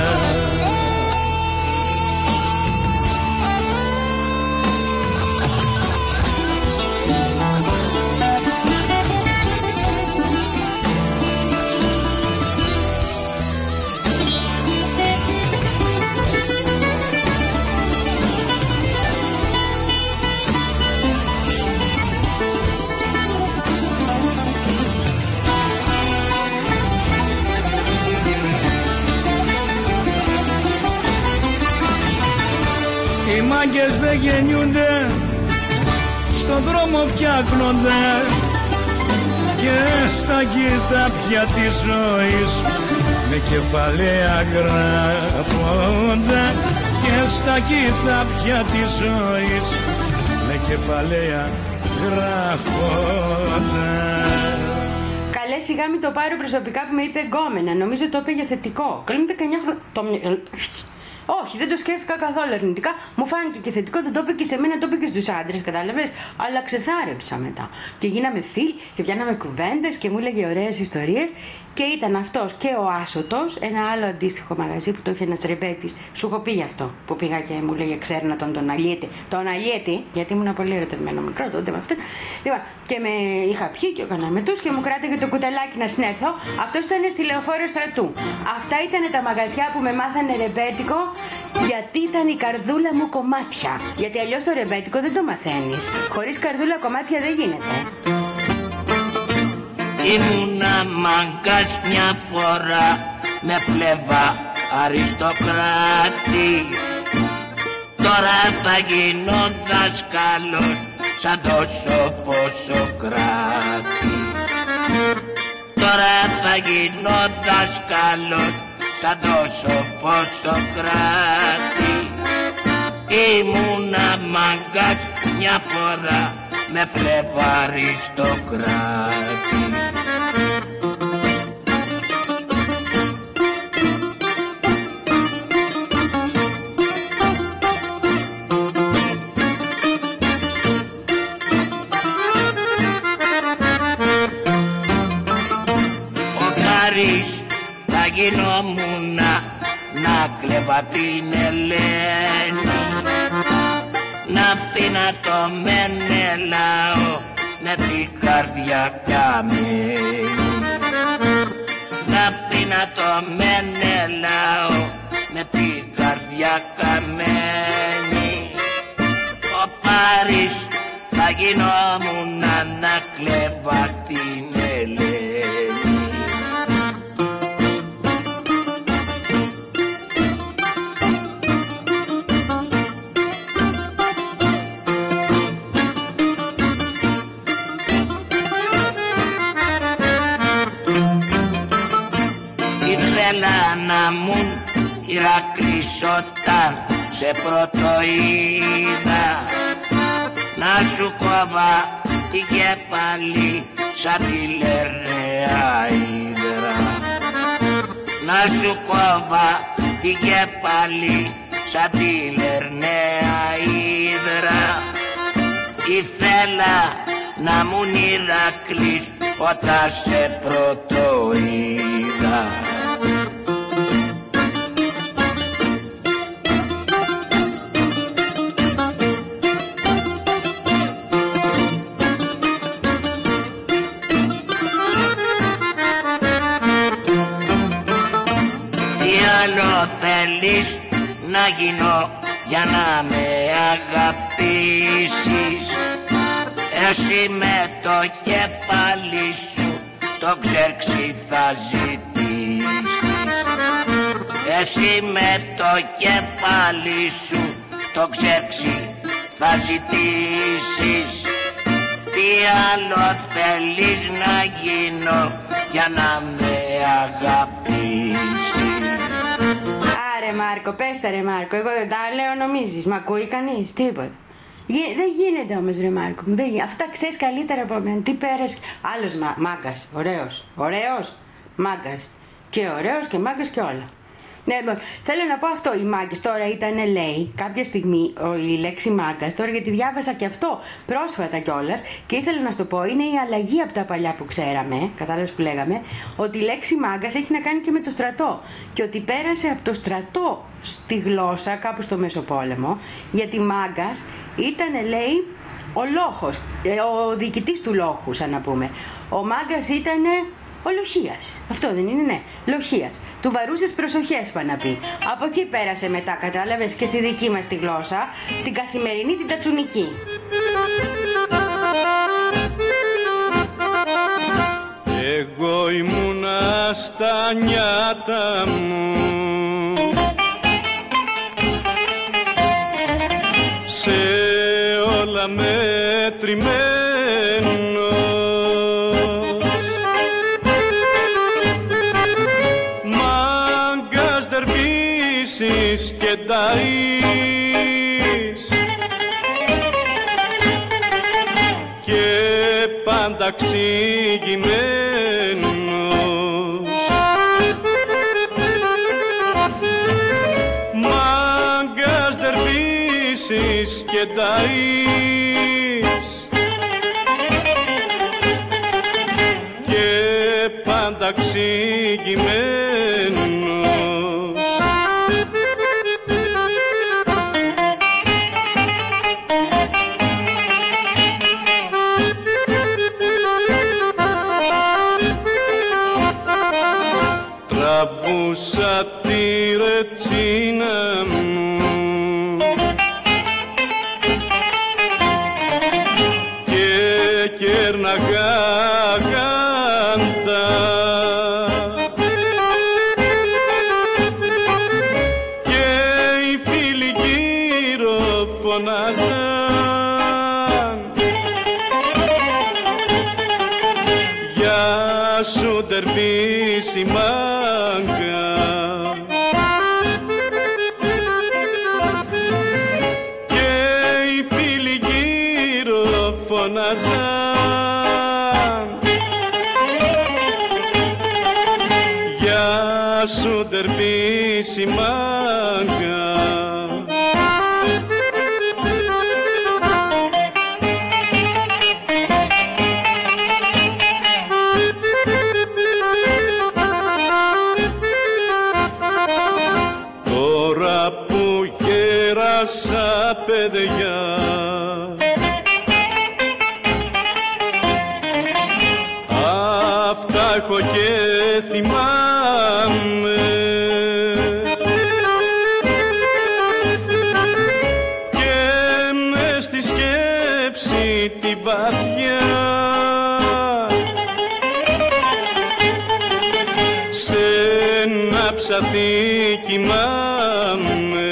Οι μάγκες δεν γεννιούνται, στον δρόμο φτιάχνονται και στα κοιτάπια της ζωής με κεφαλαία γράφονται και στα κοιτάπια της ζωής με κεφαλαία γράφονται.
Καλέ, σιγά μην το πάρω προσωπικά που με είπε γκόμενα. Νομίζω το είπε για θετικό. Καλή μου δεκαεννιά χρόνια. Το... Όχι, δεν το σκέφτηκα καθόλου αρνητικά. Μου φάνηκε και θετικό, δεν το είπε και σε μένα, το είπε και στους άντρες, κατάλαβες. Αλλά ξεθάρεψα μετά. Και γίναμε φίλοι και πιάναμε κουβέντες και μου έλεγε ωραίες ιστορίες. Και ήταν αυτός και ο Άσωτος, ένα άλλο αντίστοιχο μαγαζί που το είχε ένας ρεμπέτης. Σου έχω πει γι' αυτό που πήγα και μου λέγε ξέρνα τον τον Αλιέτη. Τον Αλιέτη, γιατί ήμουν πολύ ερωτευμένο μικρό τότε με αυτόν. Λοιπόν, και με είχα πιει και έκανα με τους και μου κράταγε το κουταλάκι να συνέρθω. Αυτός ήταν στη Λεωφόρο Στρατού. Αυτά ήταν τα μαγαζιά που με μάθανε ρεμπέτικο, γιατί ήταν η καρδούλα μου κομμάτια. Γιατί αλλιώς το ρεμπέτικο δεν το μαθαίνεις. Χωρίς καρδούλα κομμάτια δεν γίνεται.
Ήμουνα μάγκας μια φορά με πλεύα αριστοκράτη. Τώρα θα γίνω δάσκαλος σαν το σοφό Σοκράτη. Τώρα θα γίνω δάσκαλος σαν το σοφό Σοκράτη. Ήμουνα μάγκας μια φορά με φλέβα αριστοκράτη. Θα γινόμουνα να κλέβα την Ελένη, να αφήνα το Μενελάο με την καρδιά καμένη, να αφήνα το Μενελάο με την καρδιά καμένη. Ο Πάρης θα γινόμουνα να κλέβα την Ελένη. Ήθελα να μουν Ηρακλής όταν σε πρώτο είδα, να σου κόβα την κεφαλή σαν τη Λερναία Ύδρα, να σου κόβα την κεφαλή σαν τη Λερναία Ύδρα. Ήθελα να μουν Ηρακλής όταν σε πρώτο είδα. Θέλεις να γίνω για να με αγαπήσεις? Εσύ με το κεφάλι σου το ξέρξι θα ζητήσεις. Εσύ με το κεφάλι σου το ξέρξι θα ζητήσεις. Τι άλλο θέλεις να γίνω για να με αγαπήσεις?
Άρε Μάρκο, πες τα ρε Μάρκο, εγώ δεν τα λέω νομίζεις, μ' ακούει κανείς, τίποτα. Γι- δεν γίνεται όμως ρε Μάρκο μου, δεν γι- αυτά ξέρεις καλύτερα από μένα, τι πέρασε. Άλλος μα, μάγκας, ωραίος, ωραίος, μάγκας και ωραίος και μάγκας και όλα. Ναι, θέλω να πω αυτό, οι μάγκες τώρα ήταν, λέει, κάποια στιγμή η λέξη μάγκας, τώρα γιατί διάβασα και αυτό πρόσφατα κιόλας και ήθελα να σου το πω, είναι η αλλαγή από τα παλιά που ξέραμε, κατάλαβες που λέγαμε, ότι η λέξη μάγκας έχει να κάνει και με το στρατό και ότι πέρασε από το στρατό στη γλώσσα κάπου στο Μεσοπόλεμο, γιατί μάγκας ήταν, λέει, ο λόχος, ο διοικητής του λόχου, σαν να πούμε. Ο μάγκας ήτανε ο Λοχίας. Αυτό δεν είναι, ναι, Λοχίας. Του βαρούσες προσοχές, πά να πει. Από εκεί πέρασε μετά, κατάλαβες, και στη δική μας τη γλώσσα, την καθημερινή, την τατσουνική.
Εγώ ήμουνα στα νιάτα μου, σε όλα μετρημένος, μάγκας δερβίσης και ταΐς και πάντα ξηγημένος, μάγκας δερβίσης και ταΐς και πάντα ξηγημένος. Τραβούσα τη ρετσίνα μου και κέρναγα τερπίσει μάγκα. Τώρα που γέρασα παιδιά, αυτά έχω και θυμάμαι, και μες στη σκέψη την βαθιά σε ένα ψαθί κοιμάμαι.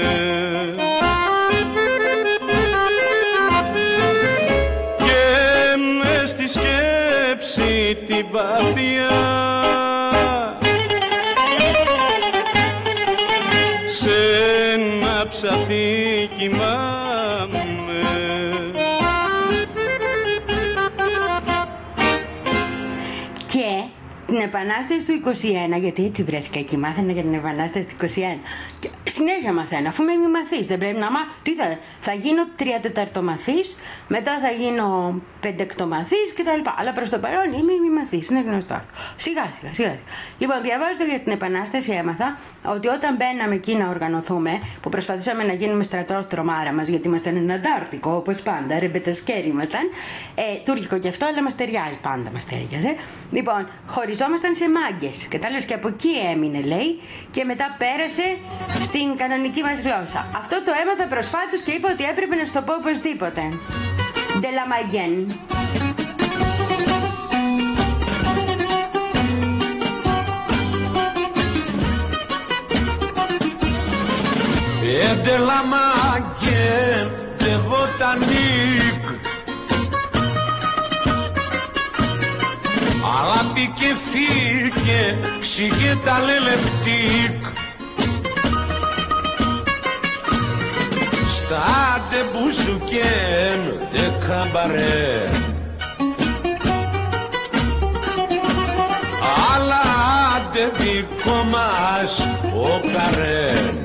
Και μες στη σκέψη την βαθιά σε ένα ψαθί κοιμάμαι.
Και την Επανάσταση του είκοσι ένα, γιατί έτσι βρέθηκα εκεί, μάθαινα για την Επανάσταση του είκοσι ένα. Και συνέχεια μαθαίνω, αφού είμαι μη μαθής, δεν πρέπει να μάθω. Τι θα, θα γίνω τρία τεταρτομαθής, μετά θα γίνω πεντεκτομαθής κτλ. Αλλά προς το παρόν είμαι μη μαθής, είναι γνωστό αυτό. Σιγά σιγά σιγά. Λοιπόν, διαβάζοντα για την Επανάσταση έμαθα ότι όταν μπαίναμε εκεί να οργανωθούμε, που προσπαθήσαμε να γίνουμε στρατός τρομάρα μας, γιατί ήμασταν ένα αντάρτικο, όπως πάντα, ρεμπετασκέρι ήμασταν. Ε, τουρκικό και αυτό, αλλά μας ταιριάζει, πάντα μας ταιριάζει. Λοιπόν, χωριζόμασταν σε μάγκες. Κατάλαβες, και από εκεί έμεινε, λέει, και μετά πέρασε στην κανονική μας γλώσσα. Αυτό το έμαθα προσφάτως και είπα ότι έπρεπε να σου το πω οπωσδήποτε. De la Mayenne.
Et de la Mayenne, de botanique, αλλά πήκε φύγε, ξηγέ τα λελεπτικ. Στα ντε μπουζουκέν, ντε καμπαρέ, αλλά ντε δικό μας ο καρέν.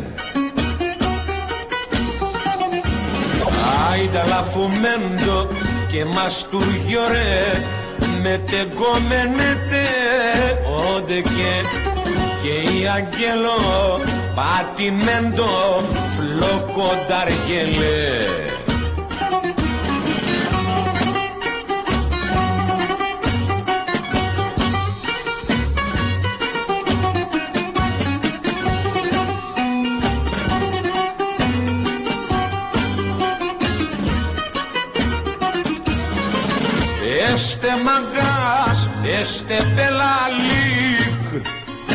Άιντα λαφουμέντο και μαστούργιο ρε, με τεγκόμενετε όντε και και η αγγέλο πατημέντο φλοκονταργελέ. Este mangás, este πελαλίκ,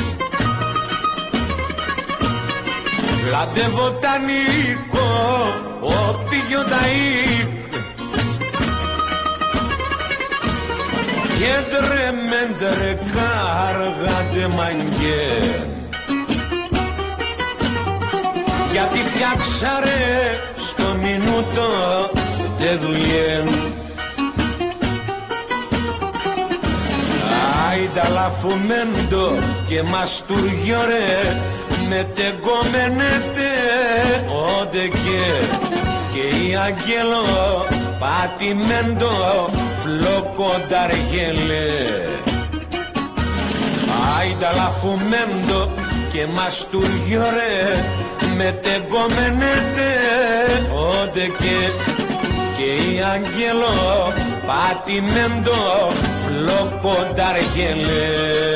λάτε βοτανικό, ο πηγιονταίκ, κέντρε μέντρε κάργαντε μαγγέν, γιατί φτιάξαρε στο μινούτο τε δουλειέν. Άιντα λαφουμέντο και μαστούργιο ρε, με τεγκόμενετε όντε και και η αγγέλο πατημέντο φλοκονταργελέ. Άιντα λαφουμέντο και μαστούργιο ρε, με τεγκόμενετε όντε και και η αγγέλο πατημέντο φλοκονταργελέ.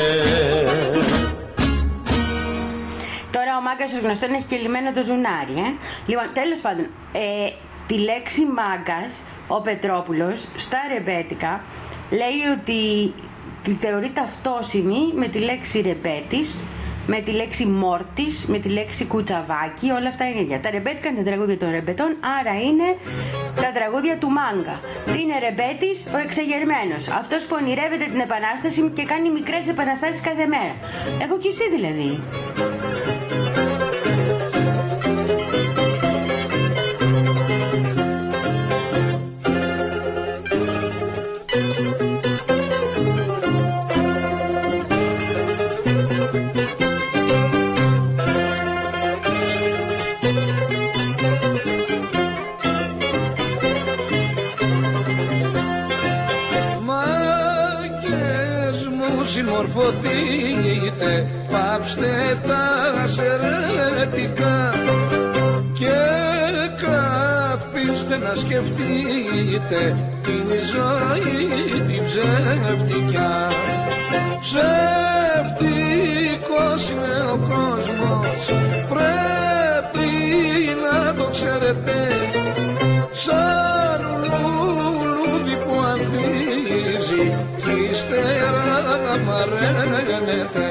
Τώρα ο μάγκας ως γνωστόν έχει και λυμμένο το ζουνάρι, ε. Λοιπόν, τέλος πάντων, ε, τη λέξη μάγκας, ο Πετρόπουλος, στα ρεμπέτικα, λέει ότι θεωρεί ταυτόσιμη με τη λέξη ρεμπέτης, με τη λέξη μόρτης, με τη λέξη κουτσαβάκι, όλα αυτά είναι ίδια. Τα ρεμπέτικα είναι τα τραγούδια των ρεμπετών, άρα είναι τα τραγούδια του μάγκα. Τι είναι ρεμπέτης? Ο εξεγερμένος. Αυτός που ονειρεύεται την Επανάσταση και κάνει μικρές επαναστάσεις κάθε μέρα. Εγώ κι εσύ δηλαδή.
μορφωθείτε, πάψτε τα σερετικά και καθίστε να σκεφτείτε την ζωή την ψεύτικια. Ψεύτικος είναι ο κόσμος, πρέπει να το ξέρετε, σαν λουλούδι που ανθίζει κι ύστερα μαραίνεται.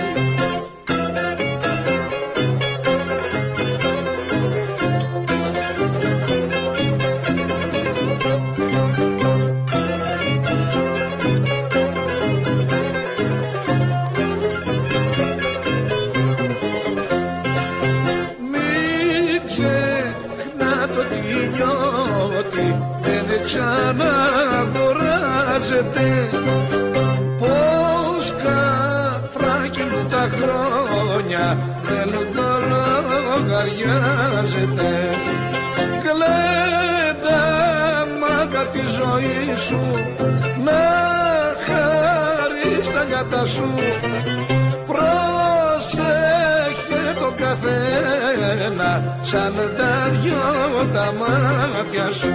Ξαναγοράζεται πως κατράκινου τα χρόνια δεν το λογαριάζεται. Κλαίτα μάκα τη ζωή σου να χαρείς τα νιάτα σου, πρόσεχε το καθένα σαν τα δυο τα μάτια σου.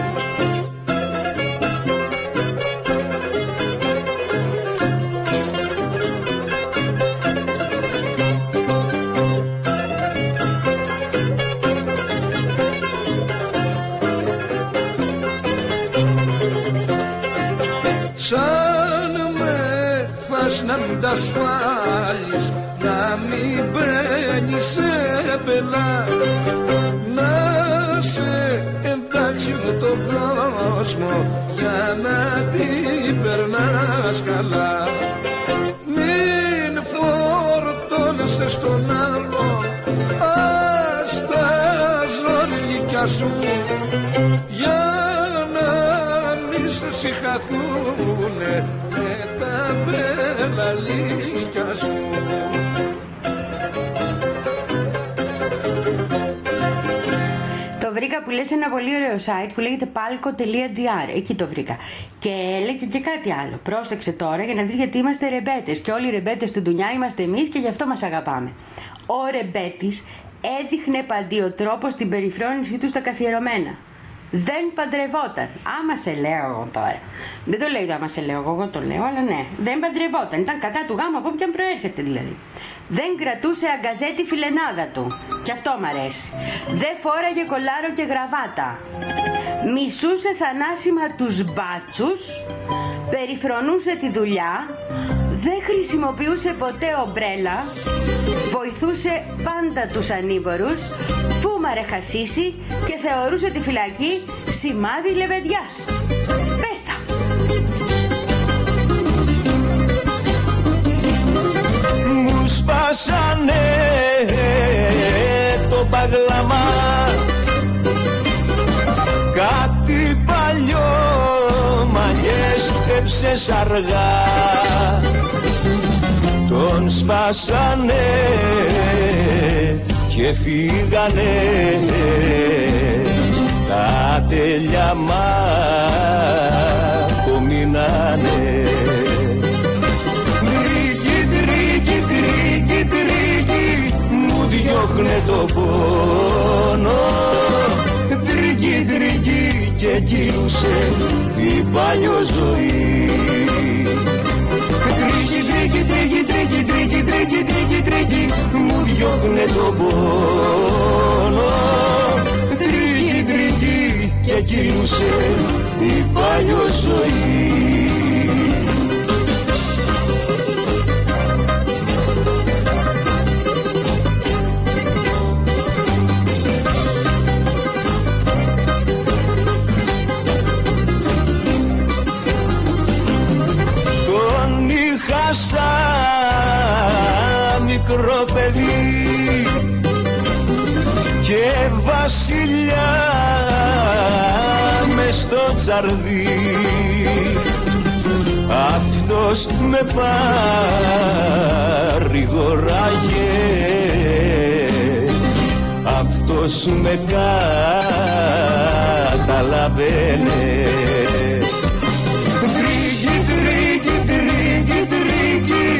Σαν με θας να μην τ' ασφάλεις, να μην μπαίνεις σε πελά, να σε εντάξει με τον κόσμο για να την περνάς καλά. Μην φορτώνεσαι στον άλλο, ας τα ζωριλίκια σου για να μη σε συγχαθούνε με τα μπελαλίκια σου.
Το βρήκα που λες ένα πολύ ωραίο site που λέγεται palco τελεία gr. Εκεί το βρήκα. Και έλεγε και κάτι άλλο. Πρόσεξε τώρα για να δεις γιατί είμαστε ρεμπέτες. Και όλοι οι ρεμπέτες στην δουλειά είμαστε εμείς και γι' αυτό μας αγαπάμε. Ο ρεμπέτης έδειχνε παντιοτρόπο την περιφρόνησή του στα καθιερωμένα. Δεν παντρευόταν. Άμα σε λέω εγώ τώρα. Δεν το λέει το άμα σε λέω εγώ, εγώ το λέω, αλλά ναι. Δεν παντρευόταν. Ήταν κατά του γάμου από όποιον προέρχεται δηλαδή. Δεν κρατούσε αγκαζέτη φιλενάδα του. Κι αυτό μ' αρέσει. Δεν φόραγε κολάρο και γραβάτα. Μισούσε θανάσιμα τους μπάτσους. Περιφρονούσε τη δουλειά. Δεν χρησιμοποιούσε ποτέ ομπρέλα. Βοηθούσε πάντα τους ανήμπορους. Φούμαρε χασίσι και θεωρούσε τη φυλακή σημάδι λεβεντιάς. Πες τα!
Μου σπάσανε το παγλαμά, κάτι παλιό μαλλιές έψες αργά. Τον σπάσανε και φύγανε τα τέλεια μ' απομείνανε. Τρίκι, τρίκι, τρίκι, τρίκι μου διώχνε το πόνο. Τρίκι, τρίκι και κυλούσε η παλιό ζωή. Τρίκι, τρίκι, τρίκι, τρίκι, τρίκι, τρίκι, τρίκι, τρίκι μου διώχνε το πόνο. Τρίκι, τρίκι και κυλούσε η παλιό ζωή. Τον είχα σαν μικρό παιδί και βασιλιά μες στο τσαρδί. Αυτός με παρηγοράγε, αυτός με καταλαβαίνε. Τρίκι, τρίκι, τρίκι, τρίκι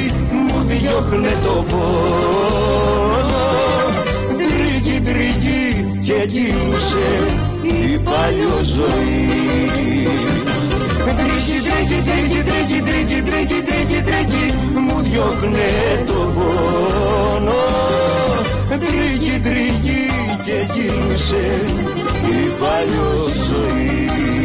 κυλούσε η παλιό ζωή. Τρίκι, τρίκι, τρίκι, τρίκι, τρίκι, τρίκι, τρίκι, τρίκι, μου διώχνε το πόνο. Τρίκι, τρίκι και κυλούσε η παλιό ζωή.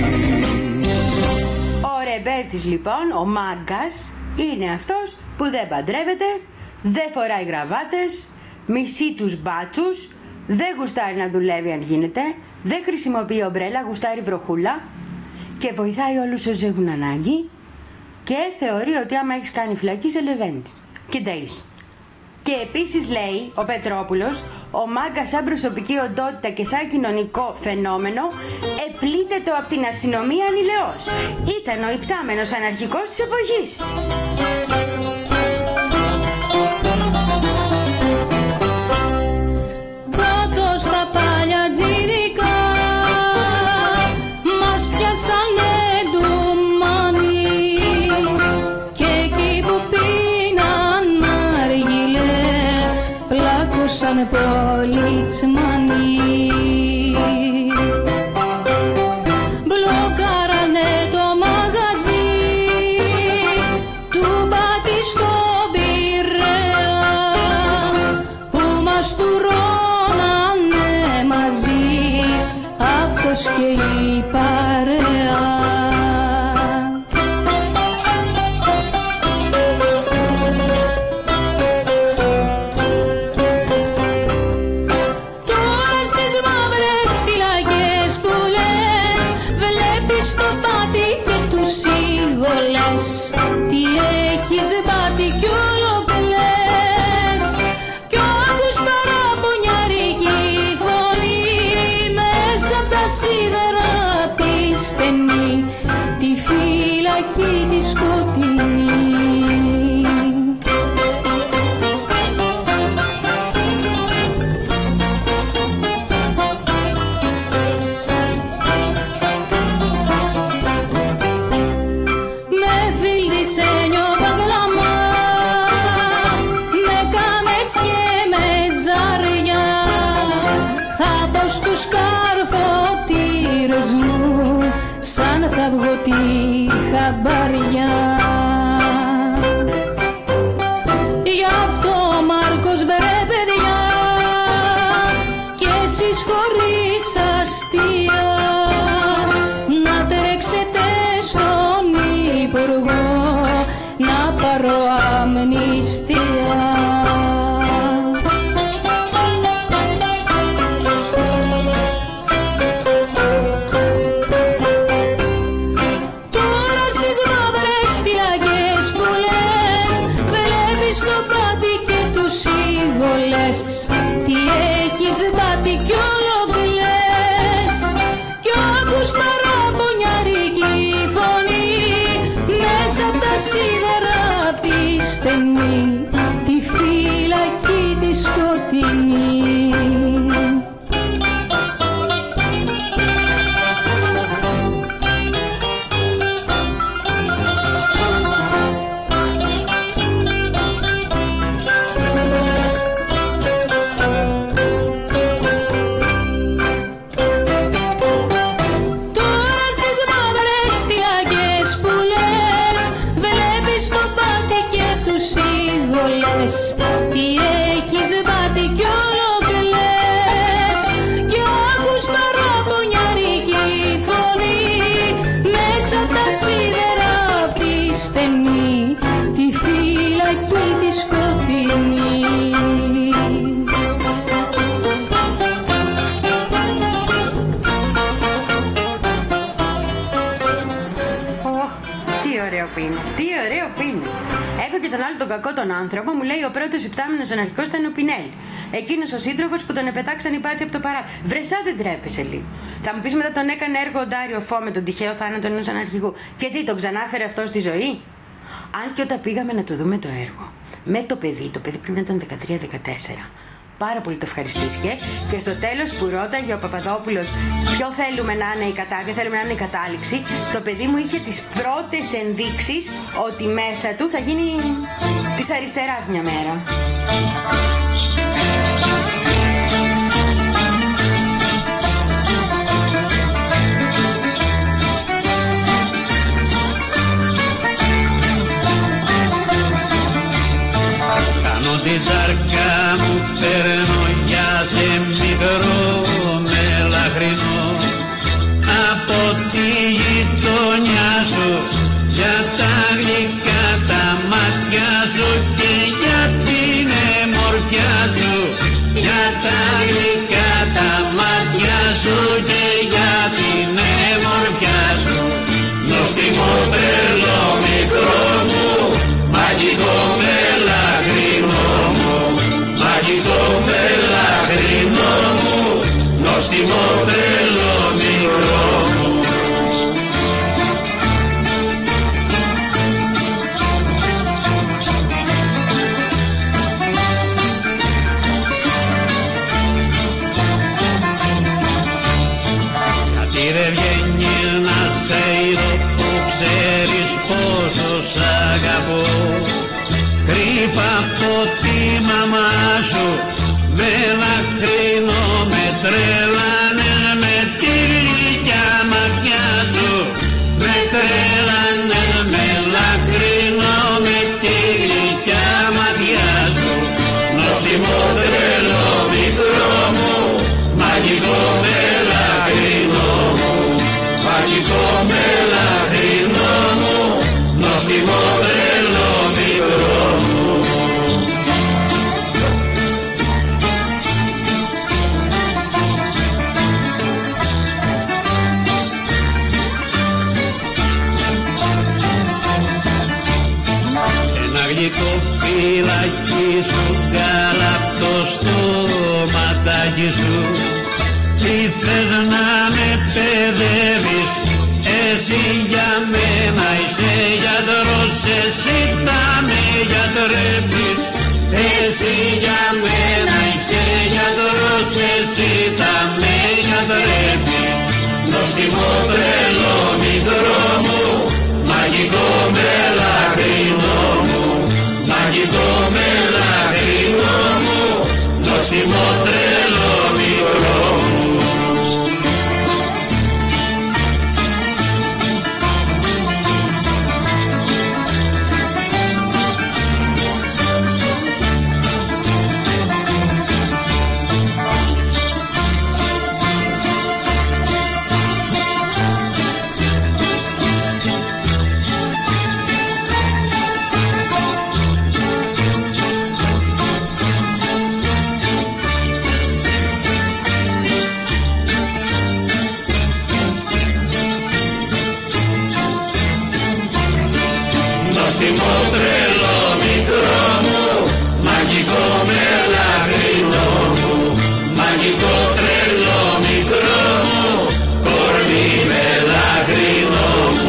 Ο Ρεμπέτης λοιπόν, ο μάγκας, είναι αυτός που δεν παντρεύεται, δεν φοράει γραβάτες, μισεί τους μπάτσους, δεν γουστάρει να δουλεύει αν γίνεται, δεν χρησιμοποιεί ομπρέλα, γουστάρει βροχούλα και βοηθάει όλους όσους έχουν ανάγκη και θεωρεί ότι άμα έχεις κάνει φυλακή σε λεβαίνεις και νταΐς. Και επίσης λέει ο Πετρόπουλος, ο μάγκας σαν προσωπική οντότητα και σαν κοινωνικό φαινόμενο επλήττεται από την αστυνομία ανηλαιώς. Ήταν ο υπτάμενος αναρχικός της εποχής.
Κάτω στα παλιατζίδικα μας πιάσανε ντουμάνι και εκεί που πίναν αργυλέ πλάκωσανε πολυτσμάνι. Μπλοκάρανε το μαγαζί του μπάτι στον Πειραιά που μας τουρώνανε μαζί αυτός και η παρέα. Τώρα στις μαύρες φυλακές που λες βλέπεις το πάτη και τους ήγολες. Τι έχεις μπάτι κι όλο κλαις κι άκους παραπονιάρικη φωνή μέσα απ' τα σίδερα απ' τη στενή τη φυλακή τη σκοτεινή. Με φίλτισε νιώπαγλαμά, με κάμες και με ζάρια, θα πω στους καρφωτήρες μου σαν θα βγω τη χαμπάρια. Γι' αυτό ο Μάρκος μπρε παιδιά και εσείς χωρίς αστεία να τρέξετε στον Υπουργό να πάρω αμνηστία. Τώρα στις μαύρες φυλακές που λες βλέπεις το πάτη και τους ήγολες. Τι έχεις μπάτι κι όλο κλαις κι άκους παραπονιάρικη φωνή μέσα απ' τα σίδερα απ' τη στενή τη φυλακή τη σκοτεινή. Τώρα στις μαύρες φυλακές που λες βλέπεις το πάτη και τους ήγολες. Τι έχεις μπάτι κι όλο κλαις κι άκους παραπονιάρικη φωνή μέσα απ' τα σίδερα απ' τη στενή τη φυλακή τη σκοτεινή.
Ωχ, τι ωραίο που είναι, τι ωραίο που είναι. Έχω και τον άλλο τον κακό τον άνθρωπο, μου λέει ο πρώτος υπτάμενος αναρχικός ήταν ο Πινέλ. Εκείνος ο σύντροφος που τον επετάξαν οι μπάτσοι από το παράθυρο. Βρεσά δεν τρέπεσαι λίγο. Θα μου πεις μετά τον έκανε έργο ο Ντάριο Φω με τον τυχαίο θάνατο ενός αναρχικού. Και τι, τον ξανάφερε αυτό στη ζωή. Αν και όταν πήγαμε να το δούμε το έργο, με το παιδί, το παιδί πρέπει να ήταν δεκατρία δεκατέσσερα. Πάρα πολύ το ευχαριστήθηκε και στο τέλος που ρώταγε ο Παπαδόπουλος ποιο θέλουμε να είναι η κατάρτια, θέλουμε να είναι η κατάληξη, το παιδί μου είχε τις πρώτες ενδείξεις ότι μέσα του θα γίνει της αριστεράς μια μέρα.
σε μικρό μελαχρινό από τη γειτονιά σου, για τα γλυκά τα μάτια σου και για την εμορφιά σου, για τα γλυκά τα μάτια σου και για την εμορφιά σου. Νοστιμό τρελό μικρό μου, μαγικό μελαχρινό μου, μαγικό μελαχρινό μου, νοστιμό τρελό μικρό μου. Γιατί ρε βγαίνει να σε είδω που ξέρεις πόσο σ' αγαπώ, κρύπα από τη μαμά σου, μελαχρινό με τρέλανες με τη γλυκιά ματιά σου, με τρέλανες μελαχρινό με τη γλυκιά ματιά σου. Νόσιμο τρελό μικρό μου, μαγικό μελαχρινό μου, μαγικό μελαχρινό μου, νόσιμο τρελό μικρό μου. Ένα γλυκό φυλάκι σου, γάλακτο στο ματάκι σου, τι θες να με παιδεύεις, εσύ για μένα είσαι γιατρός, εσύ θα με γιατρεύεις, εσύ για μένα είσαι γιατρός, εσύ θα με γιατρεύεις. Νοστιμό τρελό μικρό μου, μαγικό μελαχρινό μου, μαγικό μελαχρινό μου, νοστιμό τρελό μικρό μου. Νοστιμό τρελό μικρό μου, μαγικό μελαχρινό μου, μαγικό τρελό μικρό μου, κορμί μελαχρινό μου.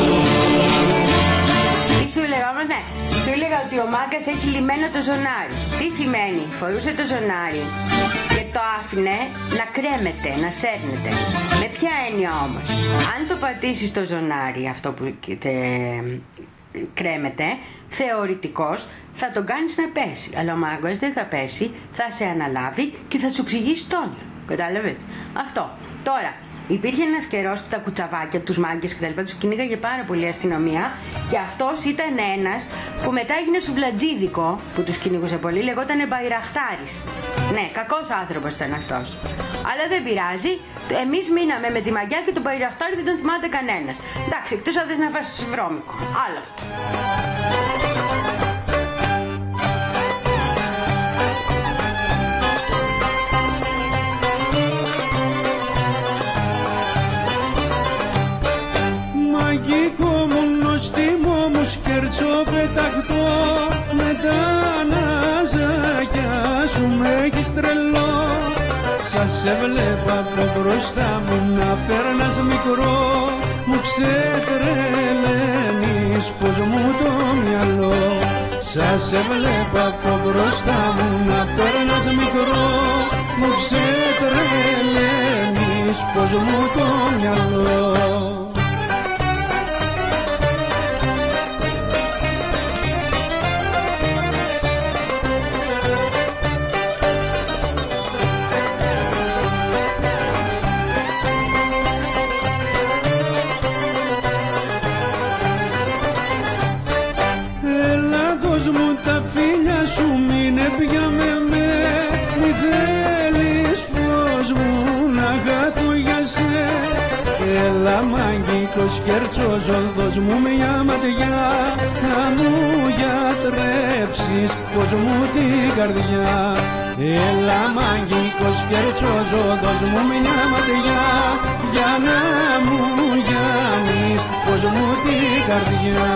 Τι σου έλεγα όμως, ναι, σου έλεγα ότι ο μάγκας έχει λυμμένο το ζωνάρι. Τι σημαίνει, φορούσε το ζωνάρι και το άφηνε να κρέμεται, να σέρνεται. Με ποια έννοια όμως, αν το πατήσεις το ζωνάρι αυτό που τε, κρέμεται, θεωρητικώς θα τον κάνεις να πέσει. Αλλά ο μάγκας δεν θα πέσει, θα σε αναλάβει και θα σου εξηγήσει το όνειρο. Κατάλαβες? Αυτό. Τώρα, υπήρχε ένας καιρός που τα κουτσαβάκια, τους μάγκες κτλ. Τους κυνήγαγε πάρα πολύ η αστυνομία και αυτός ήταν ένας που μετά έγινε σουβλατζίδικο που τους κυνηγούσε πολύ, λεγότανε Μπαϊραχτάρης. Ναι, κακός άνθρωπος ήταν αυτός. Αλλά δεν πειράζει, εμείς μείναμε με τη μαγιά και τον Μπαϊραχτάρη δεν τον θυμάται κανένας. Εντάξει, εκτός αν θες να φάσεις βρώμικο. Άλλο αυτό.
Μαγικό μου, νοστιμό μου, σκέρτσο πεταχτό, με τα ναζάκια σου με έχεις τρελό. Σας έβλεπα από μπροστά μου να παίρνας μικρό, μου ξετρελαίνεις πως μου το μυαλό. Σας έβλεπα από μπροστά μου να παίρνας μικρό, μου ξετρελαίνεις πως μου το μυαλό. Τα φίλια σου μην έπια με με, μη θέλεις σκερτσόζω, δώσ' μου μια ματιά να μου γιατρέψεις πως μου την καρδιά. Έλα μαγικό σκερτσόζω, δώσ' μου μια ματιά για να μου γιάνεις πως μου την καρδιά.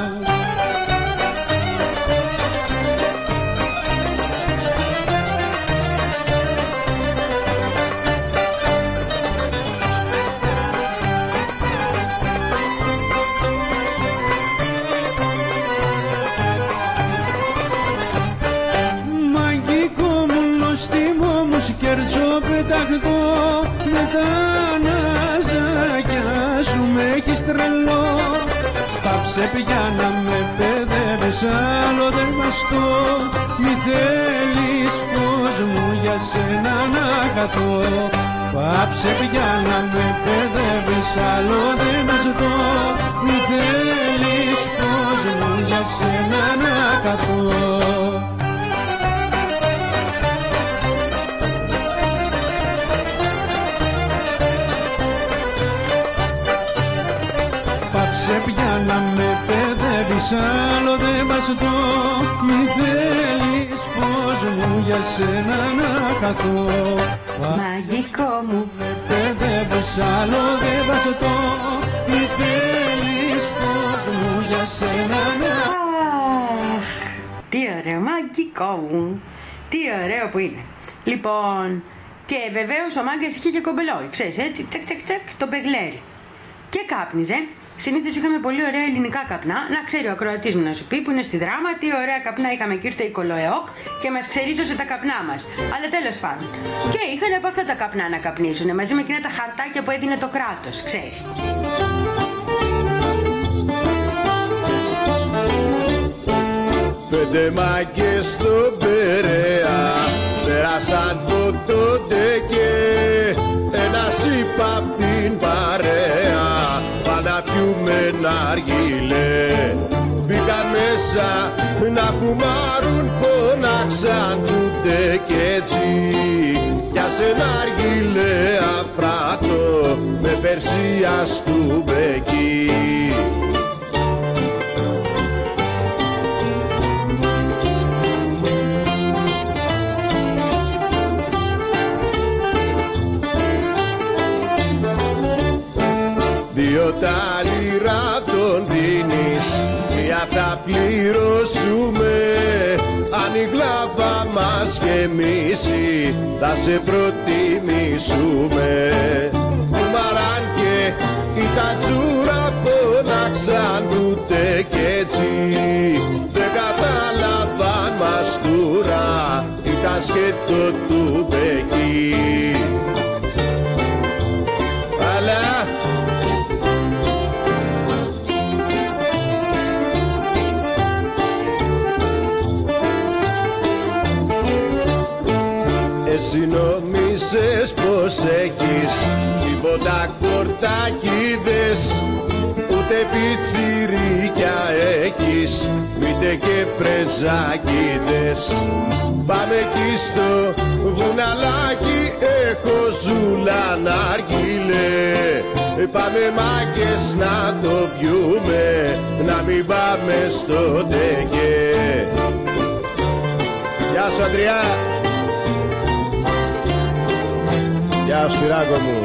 Σκέρτσο πεταχτώ με τα ναζάκια σου με έχεις τρελό. Πάψε πια να με παιδεύεις, άλλο δεν βαστώ. Μη θέλεις φως μου για σένα να χαθώ. Πάψε πια να με παιδεύεις, άλλο δεν βαστώ. Μη θέλεις φως μου για σένα να χαθώ. Πια να με παιδεύεις, άλλο δεν βαστώ. Μη θέλεις φως μου για σένα να χαθώ.
Μαγικό μου
με παιδεύεις, άλλο δεν βαστώ. Μη θέλεις φως μου για σένα να χαθώ.
Τι ωραίο, μαγικό μου. Τι ωραίο που είναι. Λοιπόν, και βεβαίως ο Μάγκας είχε και κομπελόι, ξέρεις, έτσι, τσεκ τσεκ τσεκ, το μπεγλέρι. Και κάπνιζε. Συνήθως είχαμε πολύ ωραία ελληνικά καπνά. Να ξέρει ο ακροατής μου να σου πει που είναι στη Δράμα τι ωραία καπνά είχαμε και ήρθε η Κολοεόκ και μας ξερίζωσε τα καπνά μας. Αλλά τέλος πάντων. Και είχαν από αυτά τα καπνά να καπνίσουν μαζί με εκείνα τα χαρτάκια που έδινε το κράτος, ξέρεις.
Πέντε μάγκες στον Περαία πέρασαν το τότε και ένας είπα απ' την παρέα να πιούμε ναργιλέ. Μπήκαν μέσα να φουμάρουν, φώναξαν τούτε κι έτσι. Κι ας ναργιλέ απράτο με Περσία στου μπεκί. Δύο τα λίρα τον δίνεις, μία θα πληρώσουμε. Αν η γλάβα μας γεμίσει, θα σε προτιμήσουμε. Φουμαράν και η τατζούρα φώναξαν τούτε κι έτσι. Δεν κατάλαβαν μαστούρα, ήταν σκέτο του μπεκί. Αλλά εσύ νομίζες πως έχεις τίποτα κορτακίδες, ούτε πιτσιρίκια έχεις, μήτε και πρεζακίδες. Πάμε εκεί στο βουναλάκι, έχω ζούλα ναργιλέ. Πάμε μάγκες να το πιούμε, να μην πάμε στο τεγέ. Γεια σου Ανδριά. Γεια σου Σπυράκο μου.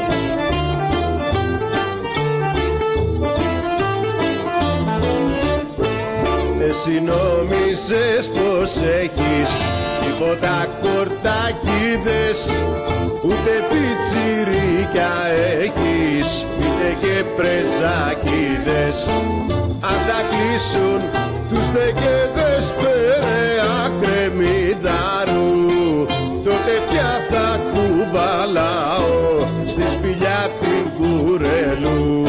Εσύ νόμιζες πως έχεις τίποτα κορτακίδες, ούτε πιτσιρίκια έχεις, ούτε και πρεζακίδες. Αν τα κλείσουν τους δεκέδες Περαία κρεμμυδάρου, τότε πια θα κουβαλάω στη σπηλιά την Κουρελού.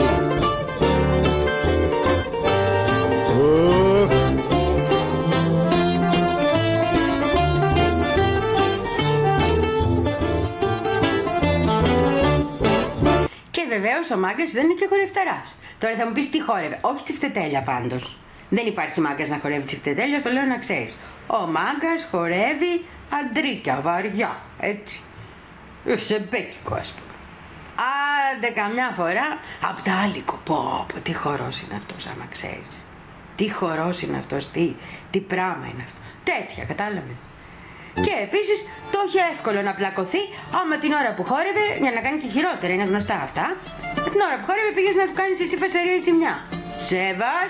Και βεβαίως ο Μάγκας δεν είναι και χορευταράς. Τώρα θα μου πεις τι χόρευε. Όχι τσιφτετέλια πάντως. Δεν υπάρχει Μάγκας να χορεύει τσιφτετέλια, το λέω να ξέρεις. Ο Μάγκας χορεύει αντρίκια, βαριά, έτσι. Σεμπέκικο ας πούμε. άντε καμιά φορά απ' τα άλικο. Πω, πω, τι χορός είναι αυτός, άμα ξέρεις. Τι χορός είναι αυτός, τι, τι πράγμα είναι αυτό. Τέτοια, κατάλαβες. Και επίσης το είχε εύκολο να πλακωθεί άμα την ώρα που χόρευε, για να κάνει και χειρότερα, είναι γνωστά αυτά. Την ώρα που χόρευε πήγες να του κάνεις εσύ φασαρία ή ζημιά. Σέβας.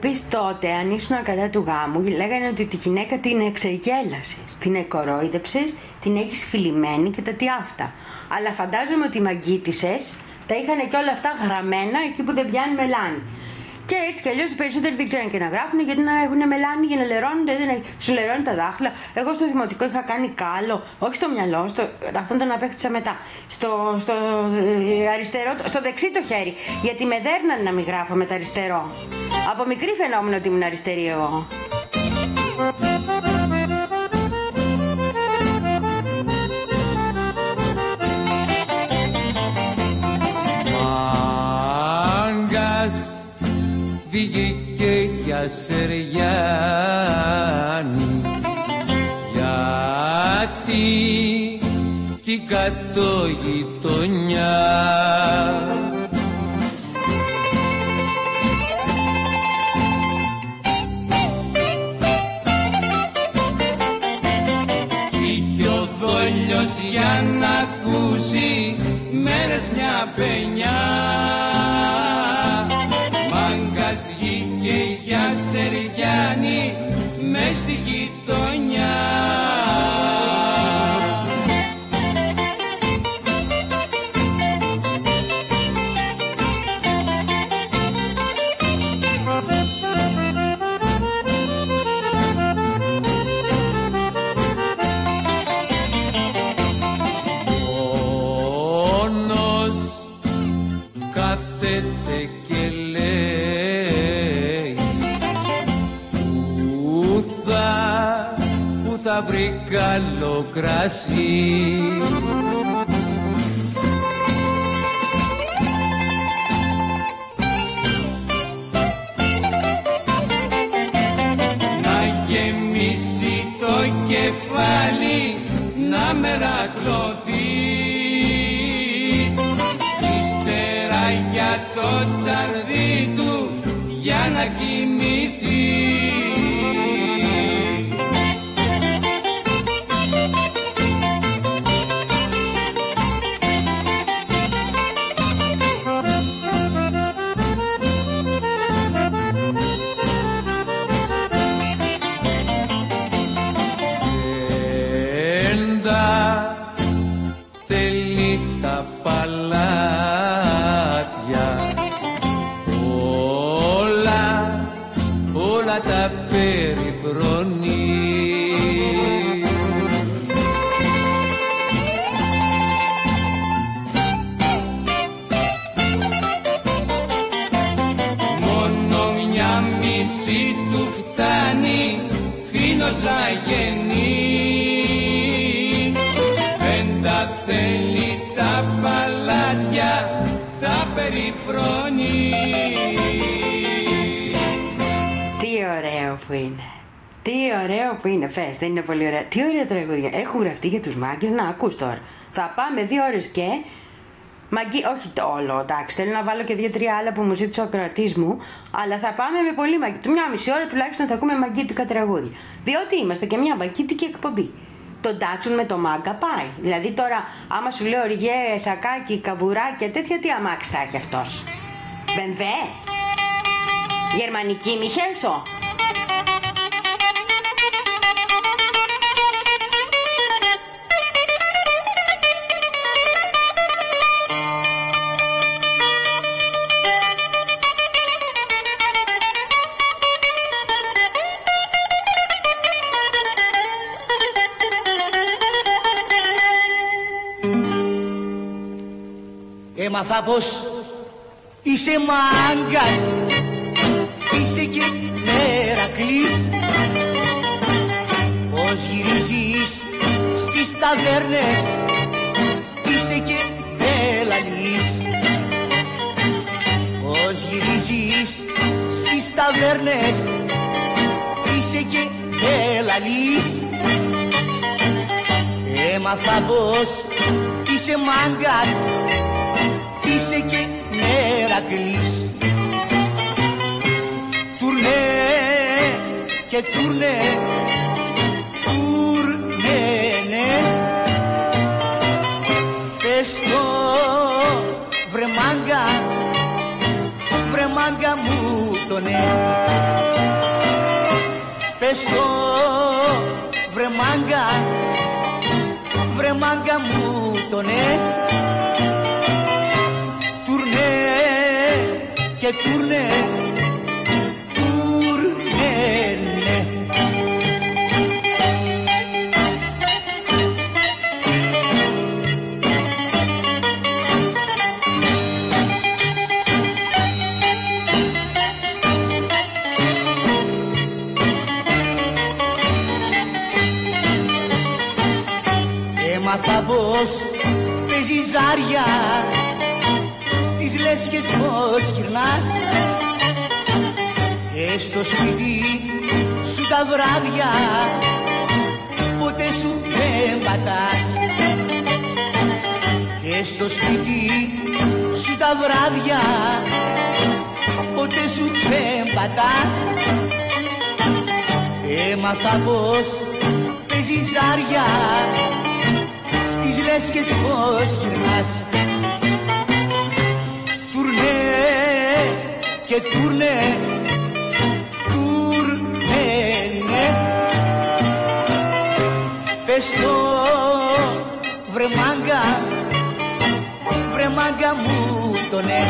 πεις τότε, αν ήσουν κατά του γάμου, λέγανε ότι τη γυναίκα την εξεγέλασες, την εκορόιδεψες, την έχεις φιλημένη και τα τι αυτά. Αλλά φαντάζομαι ότι οι μαγκίτισες τα είχαν και όλα αυτά γραμμένα εκεί που δεν πιάνει μελάνι. Και έτσι κι αλλιώς οι περισσότεροι δεν ξέρουν και να γράφουν, γιατί να έχουν μελάνι για να λερώνουν, δεν σου λερώνει τα δάχτυλα. Εγώ στο δημοτικό είχα κάνει κάλο, όχι στο μυαλό, στο, αυτόν τον απέκτησα μετά. Στο, στο ε, αριστερό, στο δεξί το χέρι. Γιατί με δέρνανε να μην γράφω με το αριστερό. Από μικρή φαινόμουν ότι ήμουν αριστερή εγώ.
Βγήκε για Σεριάννη, γιατί κι κάτω γειτονιά είχε ο δόλιος για να ακούσει μέρες μια παινιά. Μάγκας βγήκε για Σεριάννη μες στη γειτονιά. Μόνος κάθεται και θα βρει καλό κρασί. Να γεμίσει το κεφάλι, να μερακλωθεί, ύστερα για το τσαρδί του για να κοιμηθεί. Θέλει τα παλάτια, όλα, όλα τα περιφρονεί. Μόνο μια μισή του φτάνει, φίνος να γεννεί. Θέλει τα παλάτια, τα περιφρονεί.
Τι ωραίο που είναι. Τι ωραίο που είναι. Φες, δεν είναι πολύ ωραία. Τι ωραία τραγούδια. Έχουν γραφτεί για τους μάγκες. Να ακούς τώρα. Θα πάμε δύο ώρες και μαγκί, όχι το όλο, εντάξει. Θέλω να βάλω και δύο-τρία άλλα που μου ζήτησε ο ακροατής μου. Αλλά θα πάμε με πολύ μαγκί. Μια μισή ώρα τουλάχιστον θα ακούμε μαγκίτικα τραγούδια. Διότι είμαστε και μια μαγκίτικη εκπομπή. Το ντάτσουν με το μάγκα πάει. Δηλαδή τώρα, άμα σου λέω οργέ, σακάκι, καβουράκια, τέτοια, τι αμάξι θα έχει αυτός. Μπεμβέ. Γερμανική Μιχέσο.
Έμαθα πως είσαι μάγκας, είσαι και Μερακλής, πως γυρίζεις στις ταβέρνες, είσαι και Μελανής, πως γυρίζεις στις ταβέρνες, είσαι και Μελανής. Έμαθα πως είσαι μάγκας, είσαι και Μερακλής. Τουρνέ και τουρνέ, τουρνέ, ναι. Πες το βρε μάγκα, βρε μάγκα μου το το ναι. Πες το βρε μάγκα, βρε μάγκα μου το ναι. Τουρνέ και τουρνέ, τουρνέ ναι. Έμαθα πως παίζει ζάρια, στις λέσχες πως γυρνάς και στο σπίτι σου τα βράδια ποτέ σου δεν πατάς. Και στο σπίτι σου τα βράδια ποτέ σου δεν πατάς. Έμαθα πως παίζει ζάρια, στις λέσχες πως γυρνάς. Τουρνέ και τουρνέ, τουρνέ ναι. Πες το βρε μάγκα, βρε μάγκα μου το ναι.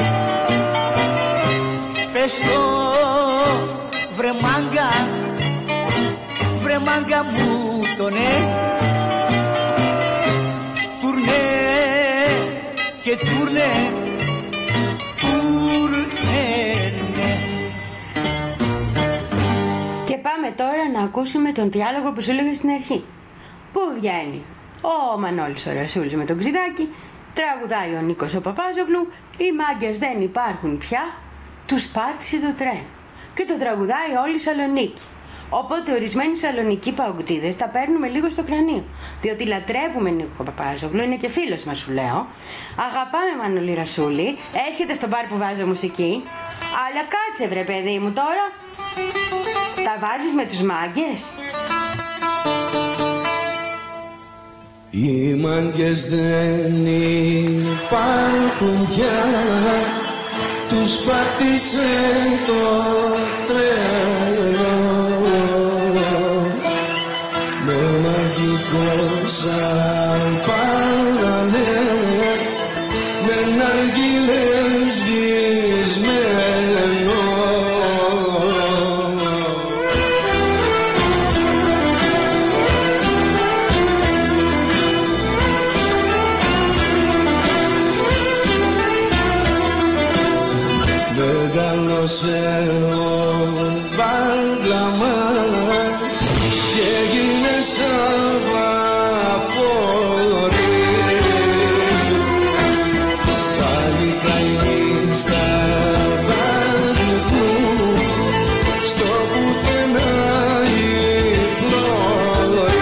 Πες το βρε μάγκα, βρε μάγκα μου το ναι. Τουρνέ και τουρνέ, τουρνέ ναι.
Και πάμε τώρα να ακούσουμε τον διάλογο που σου έλεγα στην αρχή. Πού βγαίνει ο Μανώλης ο Ρασούλης με τον Ξηδάκη, τραγουδάει ο Νίκος ο Παπάζογλου, οι μάγκες δεν υπάρχουν πια, τους πάτησε το τρένο και το τραγουδάει όλη η Σαλονίκη. Οπότε ορισμένοι Σαλονικοί παουτζίδες τα παίρνουμε λίγο στο κρανίο. Διότι λατρεύουμε Νίκο Παπάζογλου, είναι και φίλος μας σου λέω. Αγαπάμε Μανώλη Ρασούλη, έρχεται στο μπαρ που βάζω μουσική. Αλλά κάτσε βρε παιδί μου τώρα. Τα βάζεις με τους μάγκες.
Οι μάγκες δεν υπάρχουν πια, τους πάτησε το τρένο. Με μαγικό σαν πάλανε, με ναργίλες σβησμένο. Μεγάλωσε ο Βάγκλαμας και έγινε σαν βαπόρι. Πάλι καημή στα βάθη του, στο πουθενά η πλώρη.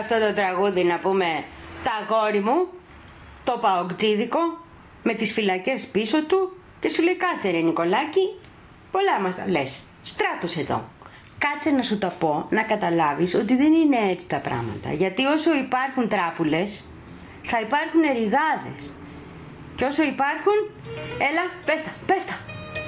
αυτό το τραγούδι να πούμε τα αγόρι μου, το παοκτζίδικο, με τις φυλακές πίσω του και σου λέει κάτσε ρε Νικολάκη, πολλά μας τα λες, Στράτος εδώ. Κάτσε να σου τα πω, να καταλάβεις ότι δεν είναι έτσι τα πράγματα. Γιατί όσο υπάρχουν τράπουλες, θα υπάρχουν ρηγάδες. Και όσο υπάρχουν, έλα, πες τα, πες τα.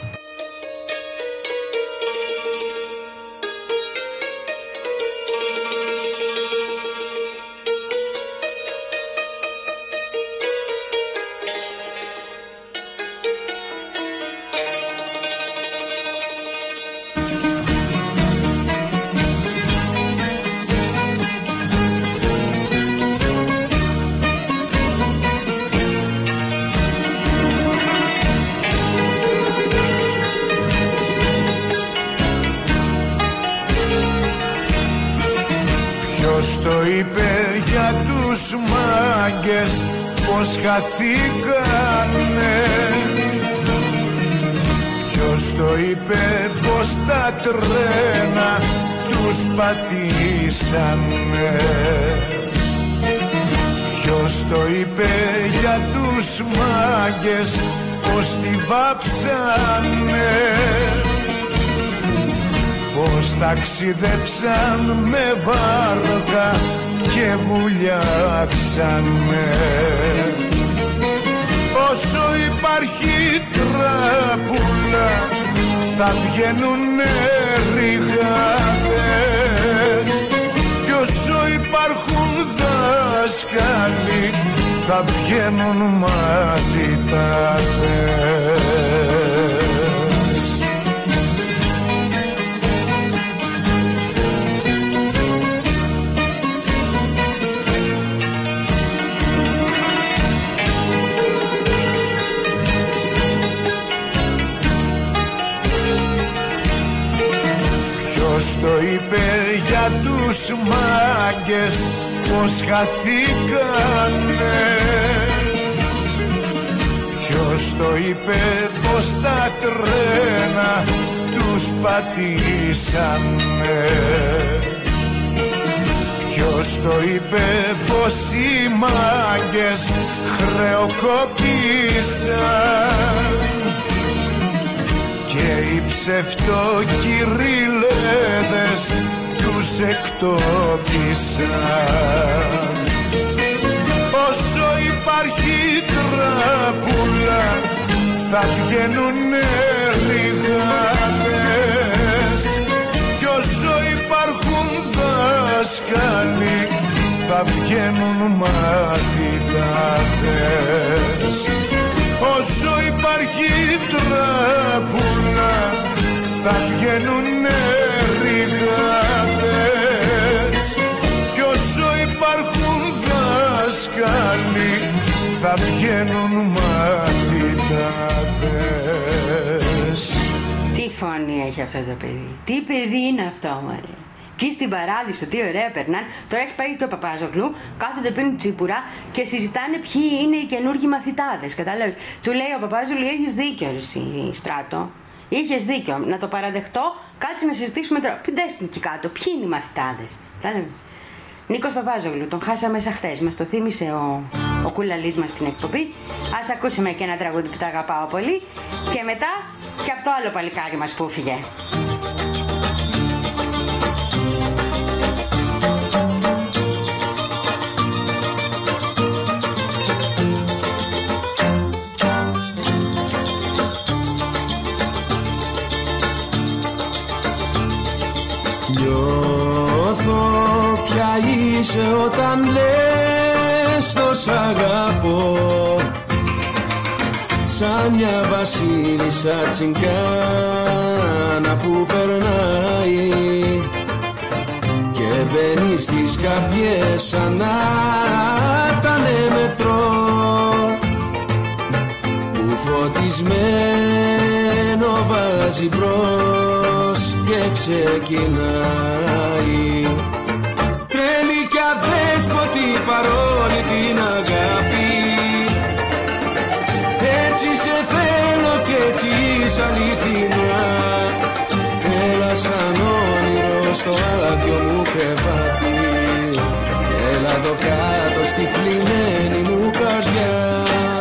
Ποιος το είπε για τους μάγκες πως χαθήκανε? Ποιος το είπε πως τα τρένα τους πατήσανε? Ποιος το είπε για τους μάγκες πως τη βάψανε? Πως ταξιδέψαν με βάρκα και βουλιάξανε. Όσο υπάρχει τράπουλα θα βγαίνουνε ρηγάδες, κι όσο υπάρχουν δάσκαλοι θα βγαίνουν μαθητάδες. Ποιος το είπε για τους μάγκες πως χαθήκανε? Ποιος το είπε πως τα τρένα τους πατήσανε? Ποιος το είπε πως οι μάγκες χρεοκοπήσαν και οι ψευτοκυριλέδες τους εκτόπισαν? Όσο υπάρχει τράπουλα θα βγαίνουνε ρηγάδες, κι όσο υπάρχουν δάσκαλοι θα βγαίνουν μαθητάδες. Όσο υπάρχει τράπουλα θα βγαίνουνε ρηγάδες, κι όσο υπάρχουν δάσκαλοι θα βγαίνουν μαθητάδες.
Τι φωνή έχει αυτό το παιδί, τι παιδί είναι αυτό μωρέ. Και στην Παράδεισο, τι ωραία περνάνε. Τώρα έχει πάει το Παπάζογλου, κάθονται πίνουν τσίπουρα και συζητάνε ποιοι είναι οι καινούργοι μαθητάδες. Κατάλαβες. Του λέει ο Παπάζογλου, έχεις δίκιο, εσύ Στράτο. Είχες δίκιο. Να το παραδεχτώ, κάτσε να συζητήσουμε τώρα. Πεντέστε εκεί κάτω, ποιοι είναι οι μαθητάδες. Κατάλαβες. Νίκος Παπάζογλου, τον χάσαμε σαν χθες. Μας το θύμισε ο, ο κουλαλής μας στην εκπομπή. Ας ακούσουμε και ένα τραγούδι που τα αγαπάω πολύ. Και μετά και από το άλλο παλικάρι μας που φύγε.
Νιώθω ποια είσαι όταν λες το σ' αγαπώ, σαν μια βασίλισσα τσιγκάνα που περνάει και μπαίνει στις καρδιές σαν να ήτανε μετρό, που φωτισμένο βάζει μπρος και ξεκινάει. Τρέλη κι αδέσποτη παρόλη την αγάπη, έτσι σε θέλω κι έτσι είσαι αληθινά. Έλα σαν όνειρο στο άδειο μου κρεβάτι, Έλα εδώ κάτω στη θλιμμένη μου καρδιά.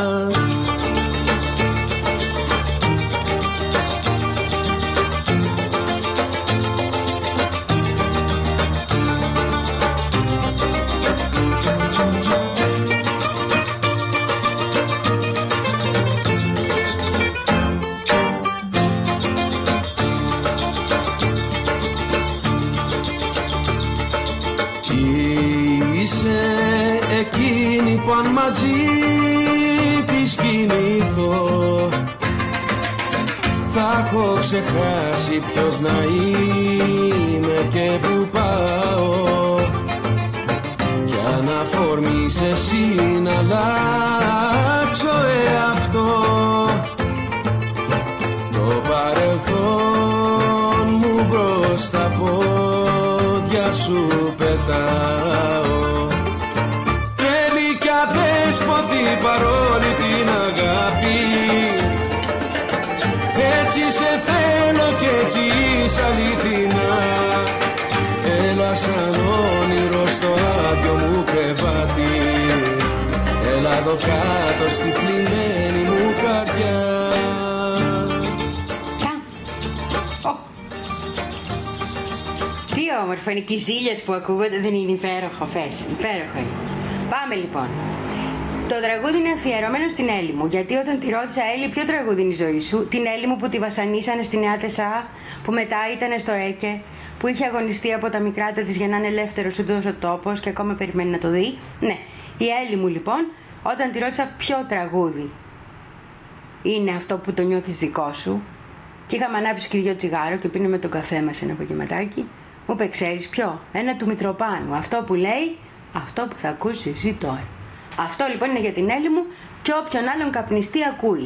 Εκείνη που αν μαζί της κοιμηθώ θα έχω ξεχάσει ποιος να είμαι και που πάω, κι αν αφορμείς εσύ να αλλάξω εαυτό, το παρελθόν μου μπρος στα πόδια σου πετάω. Δέσποτη παρόλη την αγάπη, έτσι σε θέλω κι έτσι είσαι αληθινά. Έλα σαν όνειρο στο άδειο μου κρεβάτι, έλα εδώ κάτω στη θλιμμένη μου καρδιά.
Τι όμορφο είναι και οι ζήλιες που ακούγονται, δεν είναι υπέροχο? Φες, υπέροχο είναι. Πάμε λοιπόν. Το τραγούδι είναι αφιερωμένο στην Έλλη μου, γιατί όταν τη ρώτησα, Έλλη, ποιο τραγούδι είναι η ζωή σου? Την Έλλη μου που τη βασανίσανε στη Νέα Τεσσά, που μετά ήταν στο ΕΚΕ, που είχε αγωνιστεί από τα μικράτα της για να είναι ελεύθερος ούτως ο τόπος και ακόμα περιμένει να το δει. Ναι, η Έλλη μου λοιπόν, όταν τη ρώτησα ποιο τραγούδι είναι αυτό που το νιώθεις δικό σου, και είχαμε ανάψει και δυο τσιγάρο και πίνουμε τον καφέ μας ένα απογευματάκι, μου είπε, ξέρεις ποιο? Ένα του Μητροπάνου, αυτό που λέει αυτό που θα ακούσεις εσύ τώρα. Αυτό λοιπόν είναι για την Έλλη μου και όποιον άλλον καπνιστή ακούει.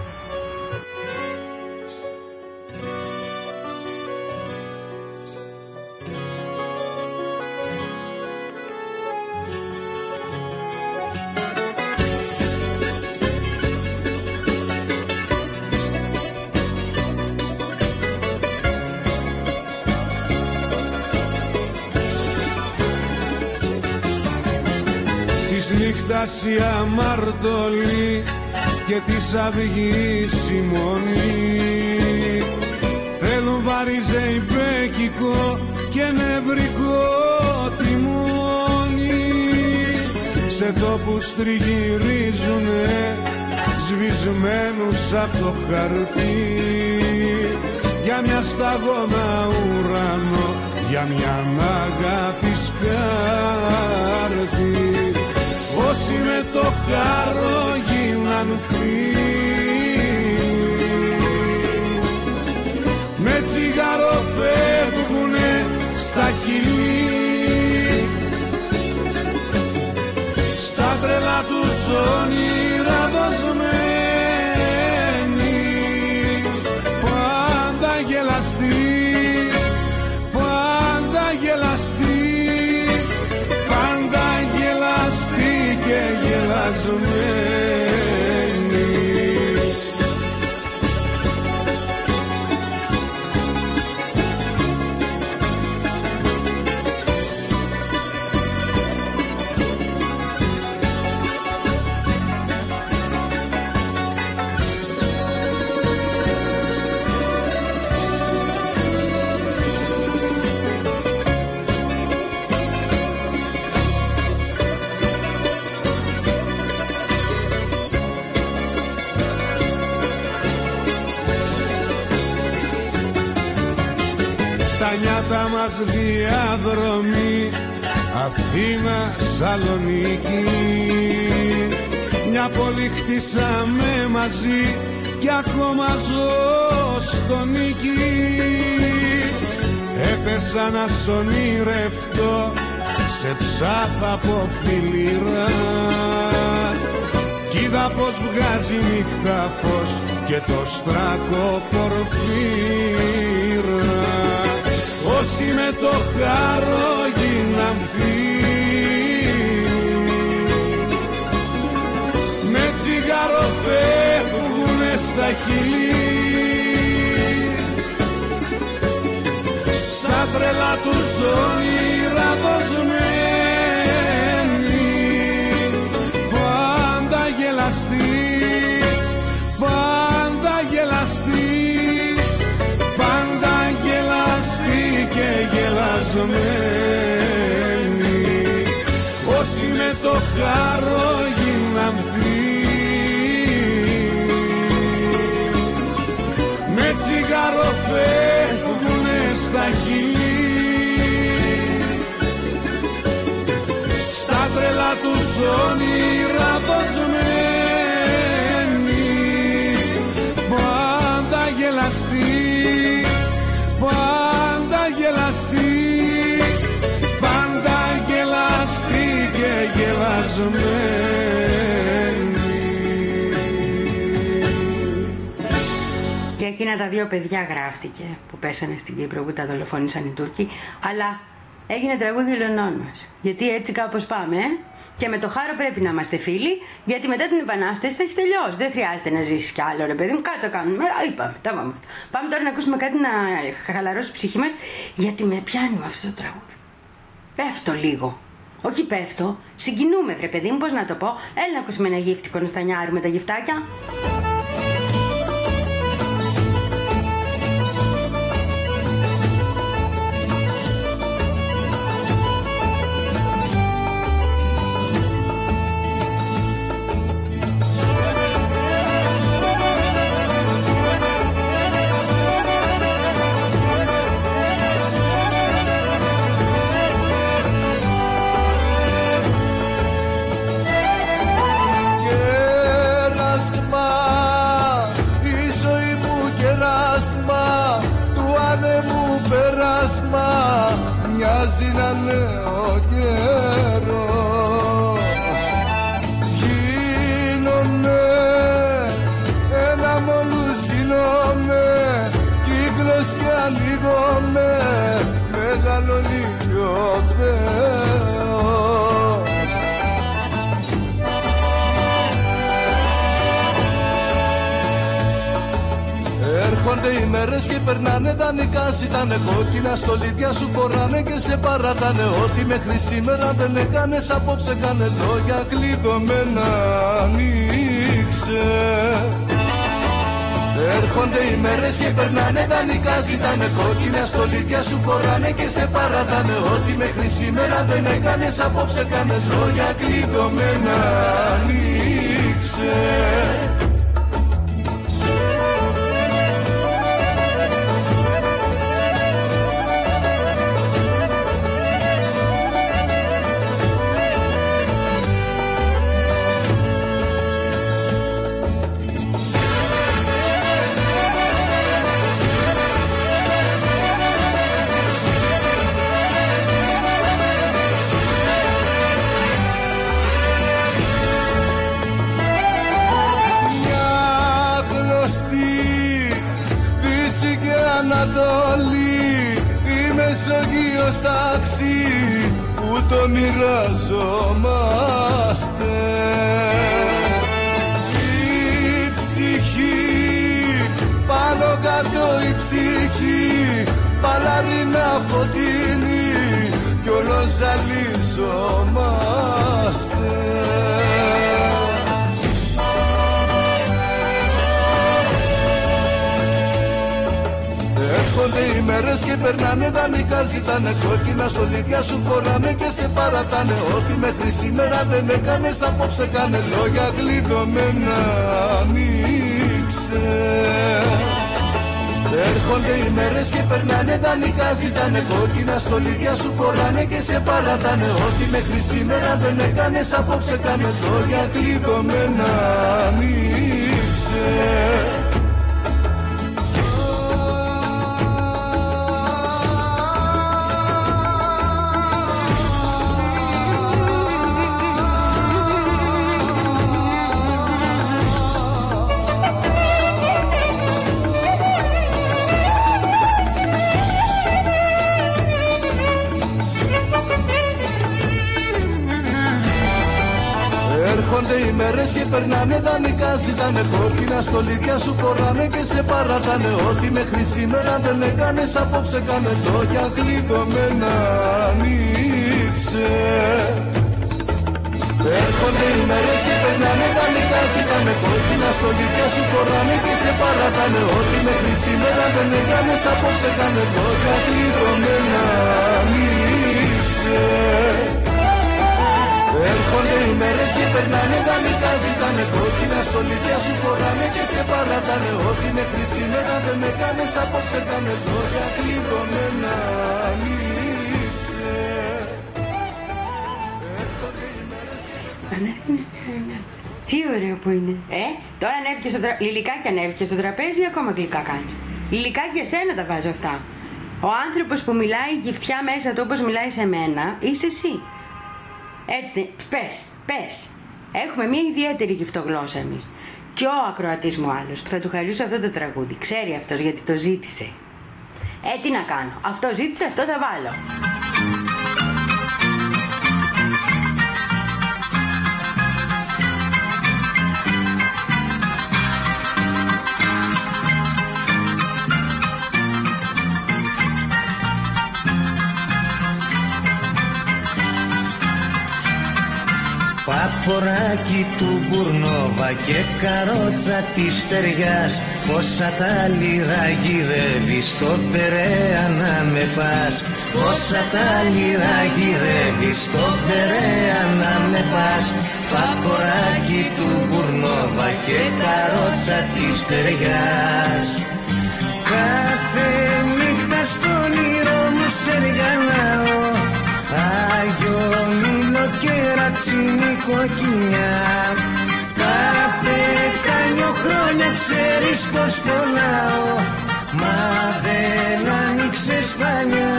Νύχτας η αμαρτωλή και της αυγής η μονή θέλουν βαριζεϊμπέκικο και νευρικό τιμόνι, σε τόπους τριγυρίζουνε σβησμένους απ' το χαρτί, για μια σταγόνα ουρανό, για μια αγάπη σκάρτη. Όσοι με το χάρο γίναν φίλοι, με τσιγάρο φεύγουνε στα χειλή, στα τρελά τους όνειρα δοσμένοι, πάντα γελαστοί, πάντα γελαστοί, πάντα γελαστοί και γελασμένοι. Τα νιάτα μας διαδρομή Αθήνα, Σαλονίκη, μια πόλη χτίσαμε μαζί κι ακόμα ζω στο νίκη. Έπεσα να σ' ονειρευτώ σε ψάθα από φιλήρα κι είδα πως βγάζει νύχτα φως και το στράκο πορφύρα. Όσοι με το χάρο γίναν φίλοι, με τσιγάρο φεύγουνε στα χειλή, στα τρελά τους όνειρα δοσμένοι, γελαστή, πάντα γελαστή, πάντα γελαστή και γελασμένη. Όσοι με το χάρο γίναν φίλοι, με τσιγάρο φεύγουνε στα χείλη, στα τρελά τους όνειρα δοσμένοι. Πάντα γελαστή, πάντα γελαστή, πάντα γελαστή και γελασμένη.
Και εκείνα τα δύο παιδιά γράφτηκε που πέσανε στην Κύπρο, που τα δολοφόνησαν οι Τούρκοι, αλλά έγινε τραγούδι Ελλονών μας. Γιατί έτσι κάπως πάμε, ε? Και με το χάρο πρέπει να είμαστε φίλοι, γιατί μετά την Επανάσταση θα έχει τελειώσει. Δεν χρειάζεται να ζήσεις κι άλλο, ρε παιδί μου. Κάτσα κάνουμε. Α, είπαμε, τα πάμε. Πάμε τώρα να ακούσουμε κάτι να χαλαρώσει η ψυχή μας, γιατί με πιάνει με αυτό το τραγούδι. Πέφτω λίγο. Όχι πέφτω, συγκινούμε, βρε παιδί μου, πώς να το πω. Έλα να ακούσουμε ένα γύφτικο να στανιάρουμε τα γυφτάκια.
Μοιάζει να είναι ο καιρός. Γίνομαι ένα μόλους, γίνομαι κύκλος και ανοίγομαι, μεγαλώνει ο Θεός. Έρχονται οι μέρες και περνάνε, δανεικά ζητάνε, κόκκινα στολίδια σου φοράνε και σε παρατάνε. Ό,τι μέχρι σήμερα δεν έκανες, απόψε κάνε λόγια κλειδωμένα, ανοίξε. Έρχονται οι μέρες και περνάνε, δανεικά ζητάνε, κόκκινα στολίδια σου φοράνε και σε παρατάνε. Ό,τι μέχρι σήμερα δεν έκανες, απόψε κάνε λόγια κλειδωμένα, ανοίξε. Η Μεσογείος τάξη που το μοιραζόμαστε. Η ψυχή πάνω κάτω, η ψυχή παλαρίνα φωτεινή κι όλο ζαλίζομαστε. Έρχονται οι μέρες και περνάνε, δανεικά ζητάνε, κόκκινα στολίδια σου φοράνε και σε παρατάνε. Ό,τι μέχρι σήμερα δεν έκανες, απόψε κάνε λόγια κλειδωμένα, ανοίξε. Έρχονται οι μέρες και περνάνε, δανεικά ζητάνε, κόκκινα στολίδια σου φοράνε και σε παρατάνε. Ό,τι μέχρι σήμερα δεν έκανες, απόψε κάνε λόγια κλειδωμένα, ανοίξε. Έρχονται οι μέρες και περνάνε, δανεικά ζητάνε, κόκκινα στολίδια σου φοράνε και σε παρατάνε. Ό,τι μέχρι σήμερα δεν έκανες, απόψε κάνε λόγια κλειδωμένα, ανοίξε.
Έρχονται οι μέρες και περνάνε τα νικά σου, τα με κόκκινα στολίδια σου φοράνε και σε παρατάνε. Ό,τι μέχρι σήμερα δεν έκανες απόψε κάνε το καθλιπρωμένα λείψε. Έρχονται οι μέρες και περνάνε τα νικά σου, τα με κόκκινα στολίδια σου φοράνε και σε παρατάνε. Ό,τι μέχρι σήμερα δεν έκανες απόψε κάνε το καθλιπρωμένα λείψε.
Τι ωραίο που είναι. Ε, τώρα ανέβηκε στο τραπέζι. Λιλικάκι ανέβηκε στο τραπέζι ή ακόμα γλυκά κάνεις? Λιλικάκι εσένα τα βάζω αυτά. Ο άνθρωπος που μιλάει γυφτιά μέσα του όπως μιλάει σε μένα είσαι εσύ. Έτσι, πες, πες. Έχουμε μια ιδιαίτερη γυφτογλώσσα εμείς. Και ο ακροατής μου άλλος που θα του χαρίσω αυτό το τραγούδι. Ξέρει αυτός γιατί το ζήτησε. Ε, τι να κάνω. Αυτό ζήτησε, αυτό θα βάλω.
Παποράκι του Μπουρνόβα και καρότσα της Στεριάς, πόσα τα λίρα γυρεύεις στο Περαία να με πας. Πόσα τα λίρα γυρεύεις στο Περαία να με πας. Παποράκι του Μπουρνόβα και καρότσα της Στεριάς. Κάθε νύχτα στον όνειρο μου σεργανάω, Άγιο Μήλο και ρατσίνη κοκκινιά. Καπετάνιο χρόνια ξέρεις πως πονάω, μα δεν άνοιξες πανιά.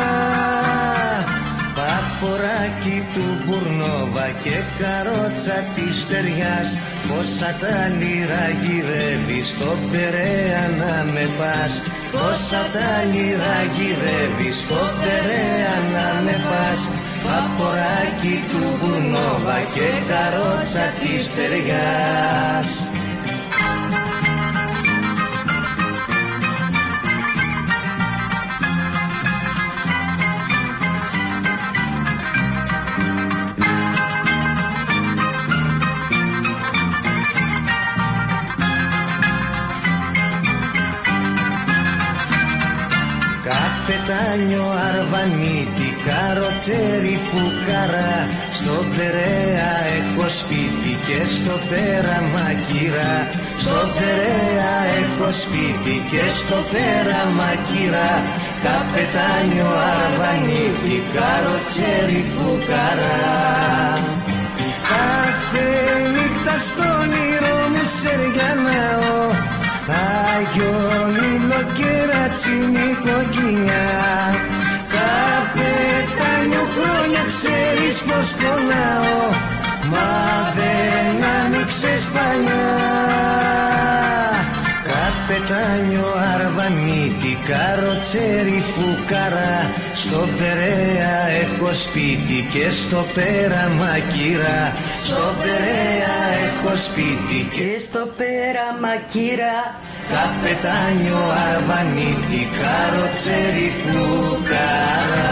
Παποράκι του Μπουρνόβα και καρότσα της Στεριάς, πόσα τα λίρα γυρεύεις στο Περαία να με πας. Πόσα τα λίρα γυρεύεις στο Περαία να με πας. Παποράκι του Μπουρνόβα και καρότσα της Στεριάς. Καπετάνιο Αρβανίτη, καροτσέρι φουκαρά, στο Περαία έχω σπίτι και στο Πέραμα κυρά. Στο Περαία έχω σπίτι και στο Πέραμα κυρά. Καπετάνιο Αρβανίτη, καροτσέρι φουκαρά. Κάθε νύχτα στον όνειρο μου σεργιανάω, Άγιο Μήλο και ρατσίνη κοκκινιά. Καπετάνιο χρόνια ξέρεις πως πονάω, μα δεν άνοιξες πανιά. Καπετάνιο Αρβανίτη, καροτσέρι φουκαρά, στο Περαία έχω σπίτι και στο Πέραμα κυρά. Στο Περαία έχω σπίτι και στο Πέραμα κυρά. Καπετάνιο Αρβανίτη, καροτσέρι φουκαρά.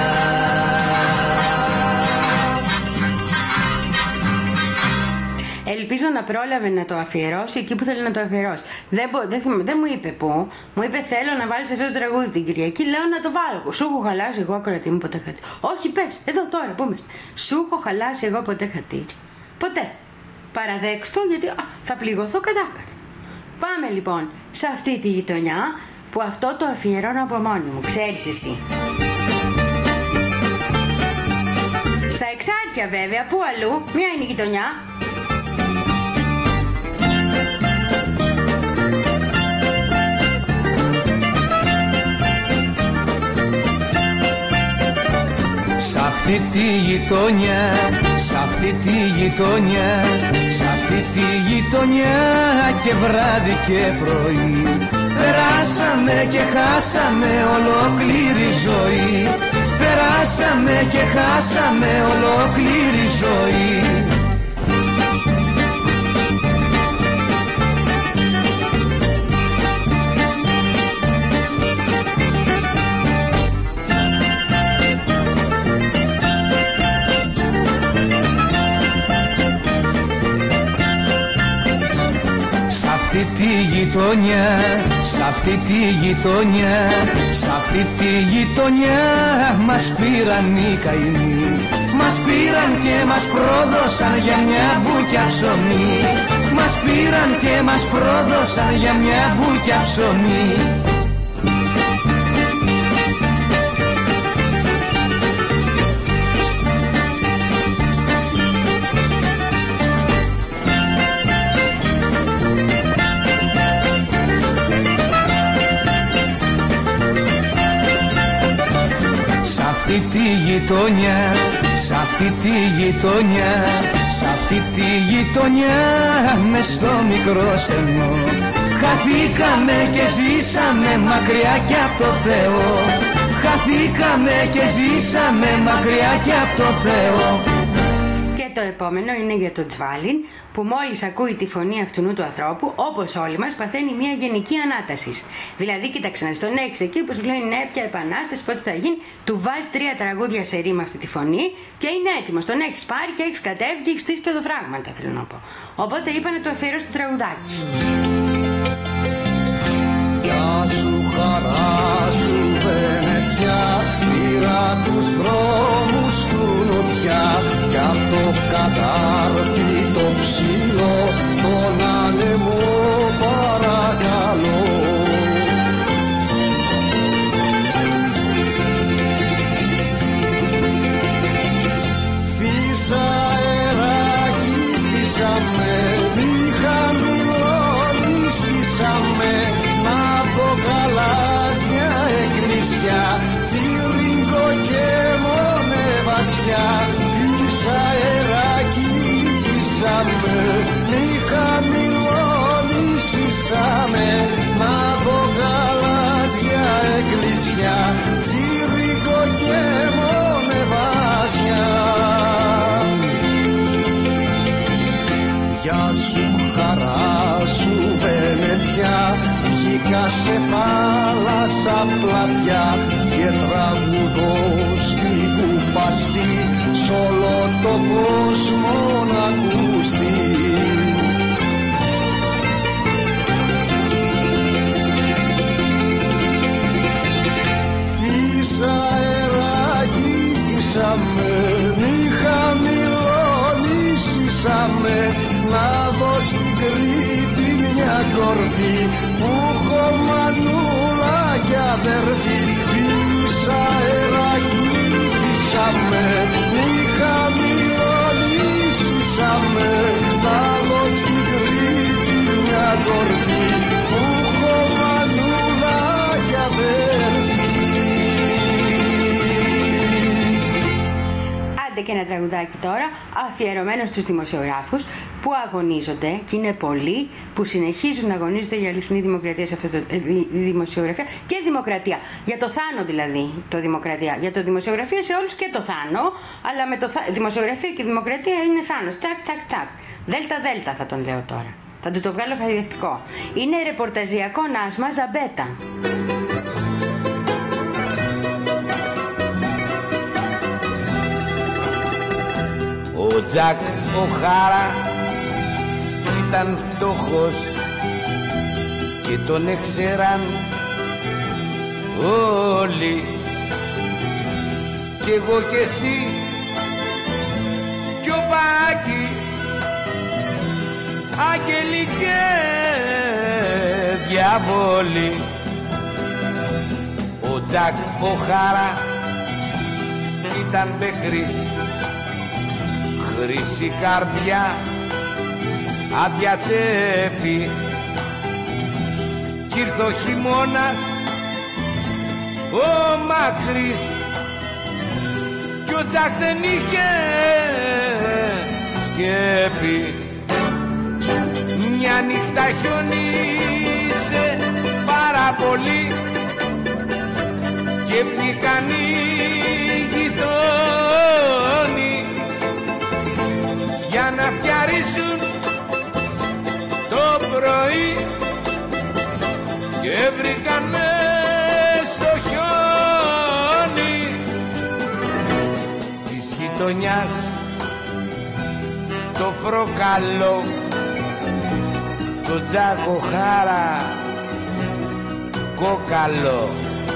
Ελπίζω να πρόλαβε να το αφιερώσει εκεί που θέλει να το αφιερώσει. Δεν, δεν, δεν μου είπε πού. Μου είπε θέλω να βάλεις αυτό το τραγούδι την Κυριακή. Λέω να το βάλω. Σου έχω χαλάσει εγώ ακροατή μου ποτέ χατήρι. Όχι, πες, εδώ τώρα που είμαστε. Σου έχω χαλάσει εγώ ποτέ χατήρι. Ποτέ. Παραδέξτε το γιατί α, θα πληγωθώ κατάκαρδα. Πάμε λοιπόν σε αυτή τη γειτονιά που αυτό το αφιερώνω από μόνη μου. Ξέρεις εσύ. Στα Εξάρχεια βέβαια, πού αλλού, μια είναι η γειτονιά.
Σ' αυτή τη γειτονιά, σ' αυτή τη γειτονιά, σ' αυτή τη γειτονιά και βράδυ και πρωί περάσαμε και χάσαμε ολόκληρη ζωή. Περάσαμε και χάσαμε ολόκληρη ζωή.
τη γειτονιά, σ' αυτή τη γειτονιά, σ' αυτή τη γειτονιά μας πήραν οι καημοί. Μας πήραν και μας πρόδωσαν για μια μπουκιά ψωμί. Μας πήραν και μας πρόδωσαν για μια μπουκιά ψωμί. Σ' αυτή τη γειτονιά, σ' αυτή τη γειτονιά, σ' αυτή τη γειτονιά μες στο μικρό στενό χαθήκαμε και ζήσαμε μακριά κι απ' το Θεό. Χαθήκαμε και ζήσαμε μακριά κι απ' το Θεό.
Και το επόμενο είναι για τον Τσβάλιν, που μόλις ακούει τη φωνή αυτού του ανθρώπου, όπως όλοι μας, παθαίνει μια γενική ανάταση. Δηλαδή, κοίταξε να δεις, τον έχεις εκεί που σου λέει ναι, πια επανάσταση, πότε θα γίνει, του βάζει τρία τραγούδια σε ρήμα αυτή τη φωνή και είναι έτοιμος. Τον έχεις πάρει και έχεις κατέβει και έχεις στήσει και οδοφράγματα, θέλω να πω. Οπότε είπα να του αφιερώσει το τραγουδάκι.
Γεια σου, χαρά σου, Βενετιά, πήρα τους δρόμους του νοτιά κι απ' το κατάρτι το ψηλό τον άνεμο παρακαλώ. Φύσα αεράκι, φύσαμε, μη χαμηλώνησαμε, να το γαλάζια εκκλησιά, τσιρίνκο και μόνε βασιά. Φύσα αεράκι, φύσαμε, μη χαμηλώνησαμε, να το γαλάζια εκκλησιά, τσιρίνκο και μόνε βασιά. Γεια σου, χαρά σου, Βενετιά, βγήκα σε θάλασσα πλατιά και τραγουδώ στη κουπαστή σ' όλο το κόσμο να ακουστεί. Φύσα αεράκι, φύσαμε, μη χαμηλώνησαμε, να δω στην Κρήτη μια κορφή που έχω μανούλα κι αδερφή. Φύσα αεράκι, φύσαμε, μη χαμηλώνησαμε, να δω στην Κρήτη μια κορφή που έχω μανούλα κι αδερφή.
Και ένα τραγουδάκι τώρα αφιερωμένο στους δημοσιογράφους που αγωνίζονται, και είναι πολλοί που συνεχίζουν να αγωνίζονται για αληθινή δημοκρατία σε αυτό το ε, δημοσιογραφία και δημοκρατία. Για το Θάνο δηλαδή, το δημοκρατία. Για το δημοσιογραφία σε όλους και το Θάνο, αλλά με το θα... δημοσιογραφία και δημοκρατία είναι Θάνος. Τσακ, τσακ, τσακ. Δέλτα, δέλτα θα τον λέω τώρα. Θα του το βγάλω χαϊδευτικό. Είναι ρεπορταζιακό νάσμα Ζαμπέτα.
Ο Τζακ ο Χάρα ήταν φτωχός και τον έξεραν όλοι, κι εγώ κι εσύ κι ο Πάκη, άγγελοι και διαβόλοι. Ο Τζακ ο Χάρα ήταν μπεκρής, χρυσή καρδιά, άδεια τσέπη, κι ήρθε ο χειμώνας ο μακρύς κι ο Τζακ δεν είχε σκέπη. Μια νύχτα χιονίσε πάρα πολύ και βγήκαν οι γειτόνοι για να φτιαρίσουν το πρωί και βρήκαν μες στο χιόνι της γειτονιάς το φροκαλό το Τζάκο Χάρα κόκαλο.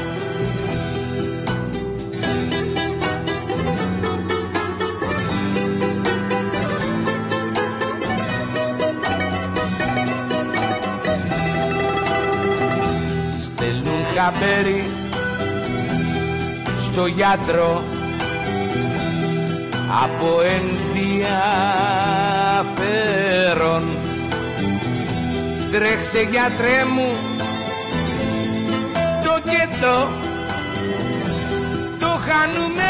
Στέλνουν χαμπέρι στο γιατρό από ενδιαφέρον. Τρέξε γιατρέ μου το και το, το χάνουμε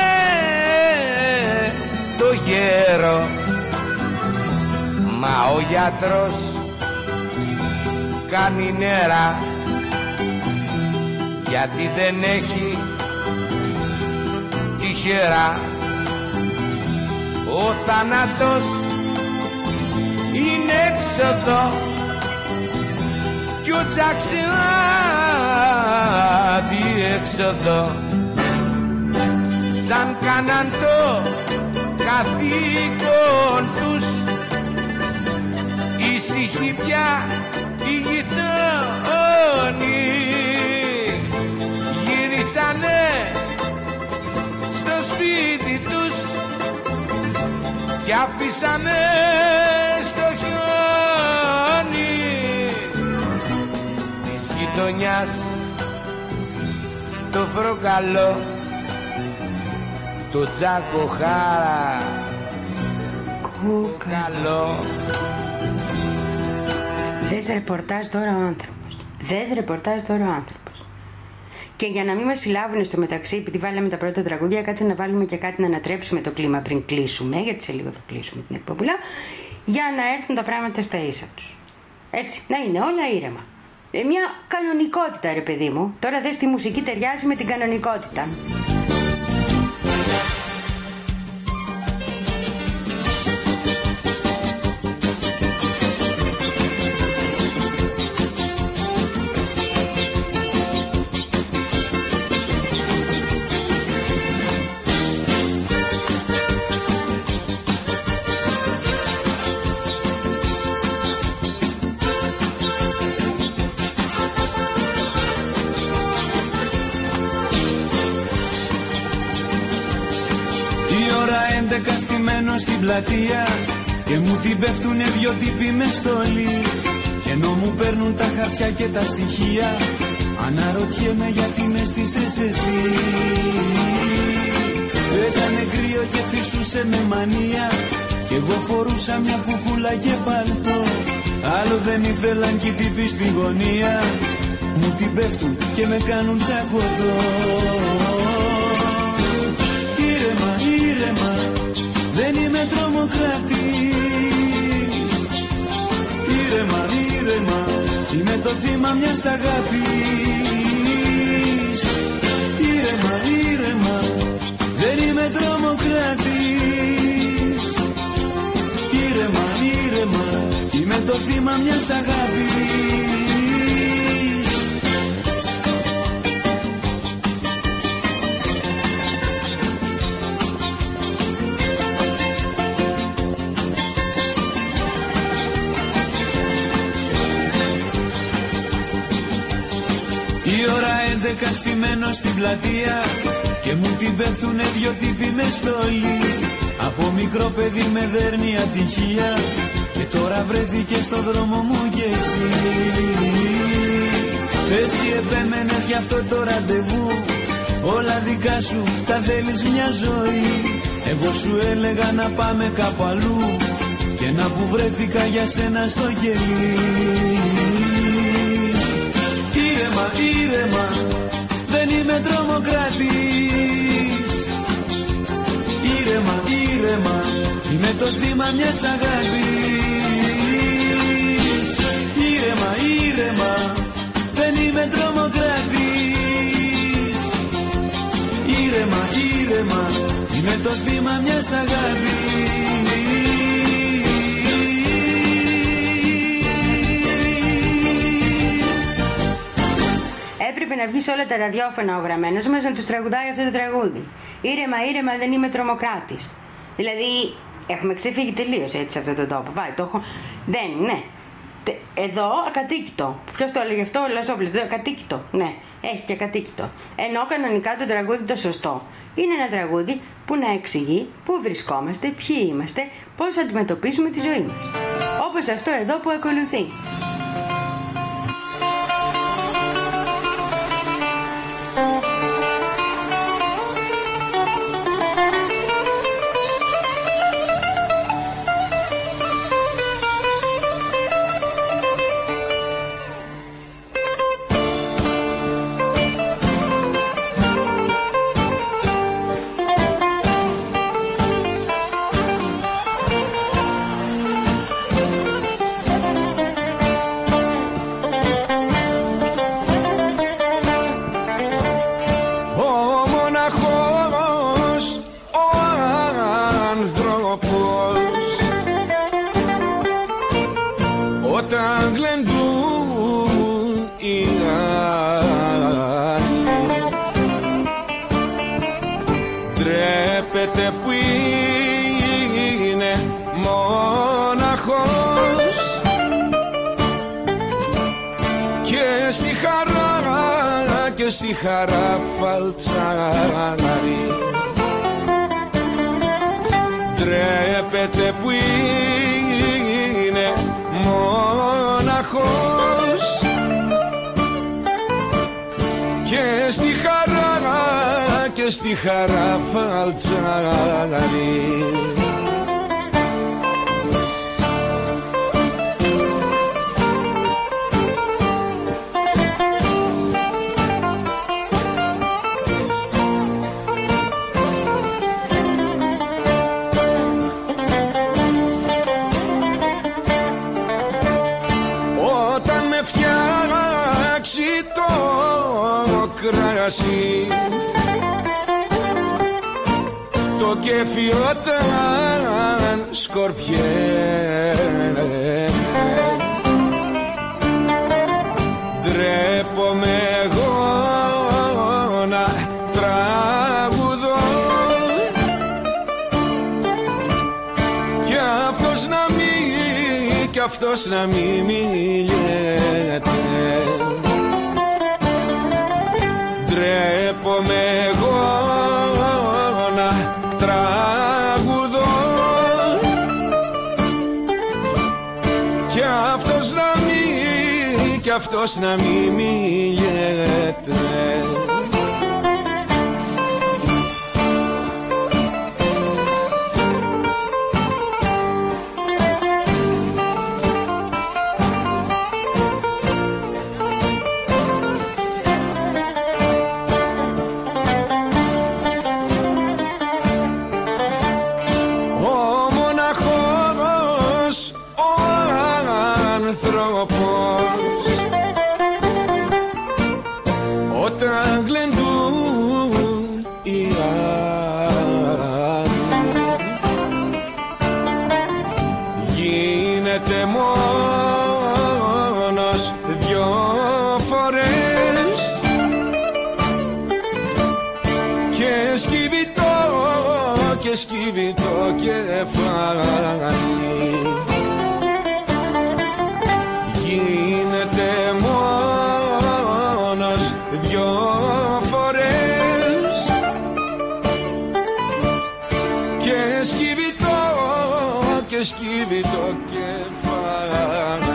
το γέρο. Μα ο γιατρός κάνει νερά γιατί δεν έχει τυχερά. Ο θάνατος είναι έξοδο κι ο Τζακ σε αδιέξοδο. Σαν κάναν το καθήκον τους ήσυχοι πια οι γειτόνοι. Γυρίσανε στο σπίτι τους κι αφήσανε στο χιόνι της γειτονιάς το βροκαλό, το Τζάκο Χάρα κόκαλο.
Δες ρεπορτάζ τώρα ο άνθρωπος. Δες ρεπορτάζ τώρα ο άνθρωπος. Και για να μην μας συλλάβουν στο μεταξύ, επειδή βάλαμε τα πρώτα τραγούδια, κάτσε να βάλουμε και κάτι να ανατρέψουμε το κλίμα πριν κλείσουμε, γιατί σε λίγο θα κλείσουμε την εκπομπούλα, για να έρθουν τα πράγματα στα ίσα τους. Έτσι, να είναι όλα ήρεμα. Ε, μια κανονικότητα, ρε παιδί μου. Τώρα δες τη μουσική ταιριάζει με την κανονικότητα.
Καστημένος στην πλατεία και μου την πέφτουνε δυο τύποι με στολή. Και ενώ μου παίρνουν τα χαρτιά και τα στοιχεία, αναρωτιέμαι γιατί με στήσες εσύ. Έκανε κρύο και φυσούσε με μανία κι εγώ φορούσα μια κουκούλα και παλτό. Άλλο δεν ήθελαν κι οι τύποι στην γωνία, μου την πέφτουν και με κάνουν τσακωτό. Ήρεμα, ήρεμα, δεν είμαι τρομοκράτης. Ήρεμα, ήρεμα, είμαι το θύμα μιας αγάπης. Ήρεμα, ήρεμα, δεν είμαι τρομοκράτης. Ήρεμα, ήρεμα, είμαι το θύμα μιας αγάπης. Η ώρα έντεκα στημένος στην πλατεία και μου την πέφτουνε δυο τύποι με στολή. Από μικρό παιδί με δέρνει ατυχία και τώρα βρέθηκε στο δρόμο μου κι εσύ. Εσύ επέμενες γι' αυτό το ραντεβού, όλα δικά σου τα θέλεις μια ζωή. Εγώ σου έλεγα να πάμε κάπου αλλού και να που βρέθηκα για σένα στο κελί. Ήρεμα, ήρεμα, δεν είμαι τρομοκράτης. Ήρεμα, ήρεμα, είμαι το θύμα μιας αγάπης. Ήρεμα, ήρεμα, δεν είμαι τρομοκράτης. Ήρεμα, ήρεμα, είμαι το θύμα μιας αγάπης.
Έπρεπε να βγει σε όλα τα ραδιόφωνα ο γραμμένος μας να τους τραγουδάει αυτό το τραγούδι. Ήρεμα, ήρεμα, δεν είμαι τρομοκράτης. Δηλαδή, έχουμε ξεφύγει τελείως έτσι σε αυτόν τον τόπο. Πάει, το έχω. Δεν, ναι. Εδώ ακατοίκητο. Ποιος το έλεγε αυτό, ο Λαζόπουλος. Εδώ ακατοίκητο. Ναι, έχει και ακατοίκητο. Ενώ κανονικά το τραγούδι το σωστό είναι ένα τραγούδι που να εξηγεί πού βρισκόμαστε, ποιοι είμαστε, πώς αντιμετωπίζουμε τη ζωή μας. Όπως αυτό εδώ που ακολουθεί.
Στη χαρά φαλτσάρει, ντρέπεται που είναι μοναχός και στη χαρά και στη χαρά φαλτσάρει. Το κέφι όταν σκορπιέται, ντρέπομαι εγώ να τραγουδώ κι αυτός να μην, κι αυτός να μην μιλιέται. Ντρέπομαι εγώ να τραγουδώ κι αυτός να μην, κι αυτός να μην μιλιέται. Σκύβει το κεφάλι, γίνεται μόνος δυο φορές και σκύβει το, και σκύβει το κεφάλι.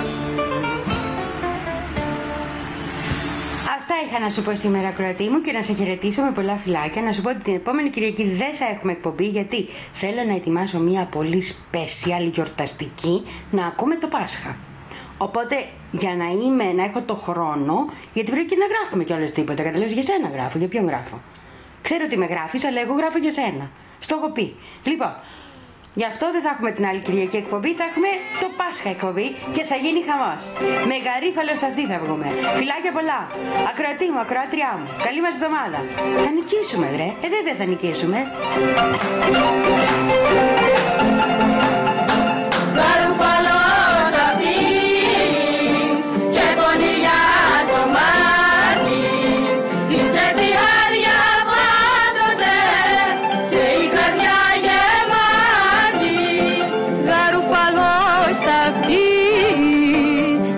Αυτά είχα να σου πω σήμερα, ακροατή μου, και να σε χαιρετήσω με πολλά φιλάκια. Να σου πω ότι την επόμενη Κυριακή δεν θα έχουμε εκπομπή, γιατί θέλω να ετοιμάσω μια πολύ special γιορταστική να ακούμε το Πάσχα. Οπότε για να είμαι, να έχω το χρόνο, γιατί πρέπει και να γράφουμε κιόλας τίποτα. Καταλάβεις, για σένα γράφω, για ποιον γράφω. Ξέρω ότι με γράφεις, αλλά εγώ γράφω για σένα. Στο έχω πει. Λοιπόν, γι' αυτό δεν θα έχουμε την άλλη Κυριακή εκπομπή, θα έχουμε το Πάσχα εκπομπή και θα γίνει χαμός. Με γαρίφαλο στα αυτή θα βγούμε. Φιλάκια πολλά. Ακροατή μου, ακροάτριά μου. Καλή μας εβδομάδα. Θα νικήσουμε, βρε. Ε, βέβαια θα νικήσουμε.
Γαρίφαλο στα αυτή και πονηριά στο μάτι, η τσέπη άδεια πάντοτε και η καρδιά γεμάτη. Γαρίφαλο στα αυτή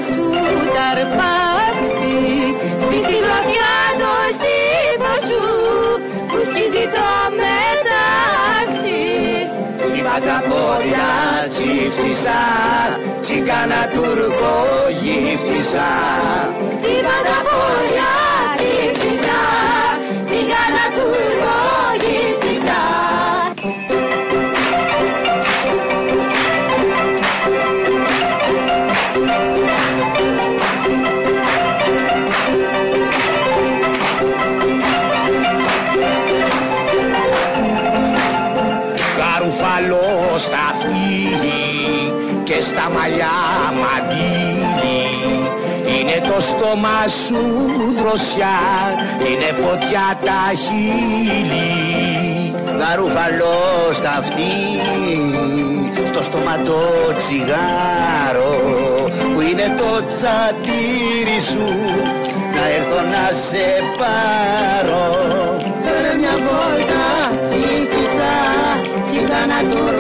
σου τα αρπάξει. Σπίτι γροθιά το στήθος σου που σκίζει το μετάξι.
Χτύπα τα πόδια τσίφτησα, τσίκανα τουρκο γύφτησα.
Χτύπα τα πόδια τσίφτησα, τσίκανα τουρκο γύφτησα.
Γαρουφαλό στα αυτή και στα μαλλιά μαντήλι. Είναι το στόμα σου δροσιά, είναι φωτιά τα χείλη. Γαρουφαλό στα αυτή, στο στόμα το τσιγάρο που είναι το τσατήρι σου, να έρθω να σε πάρω.
Φέρε μια βόλτα τσίφτησα, τσιγάνα του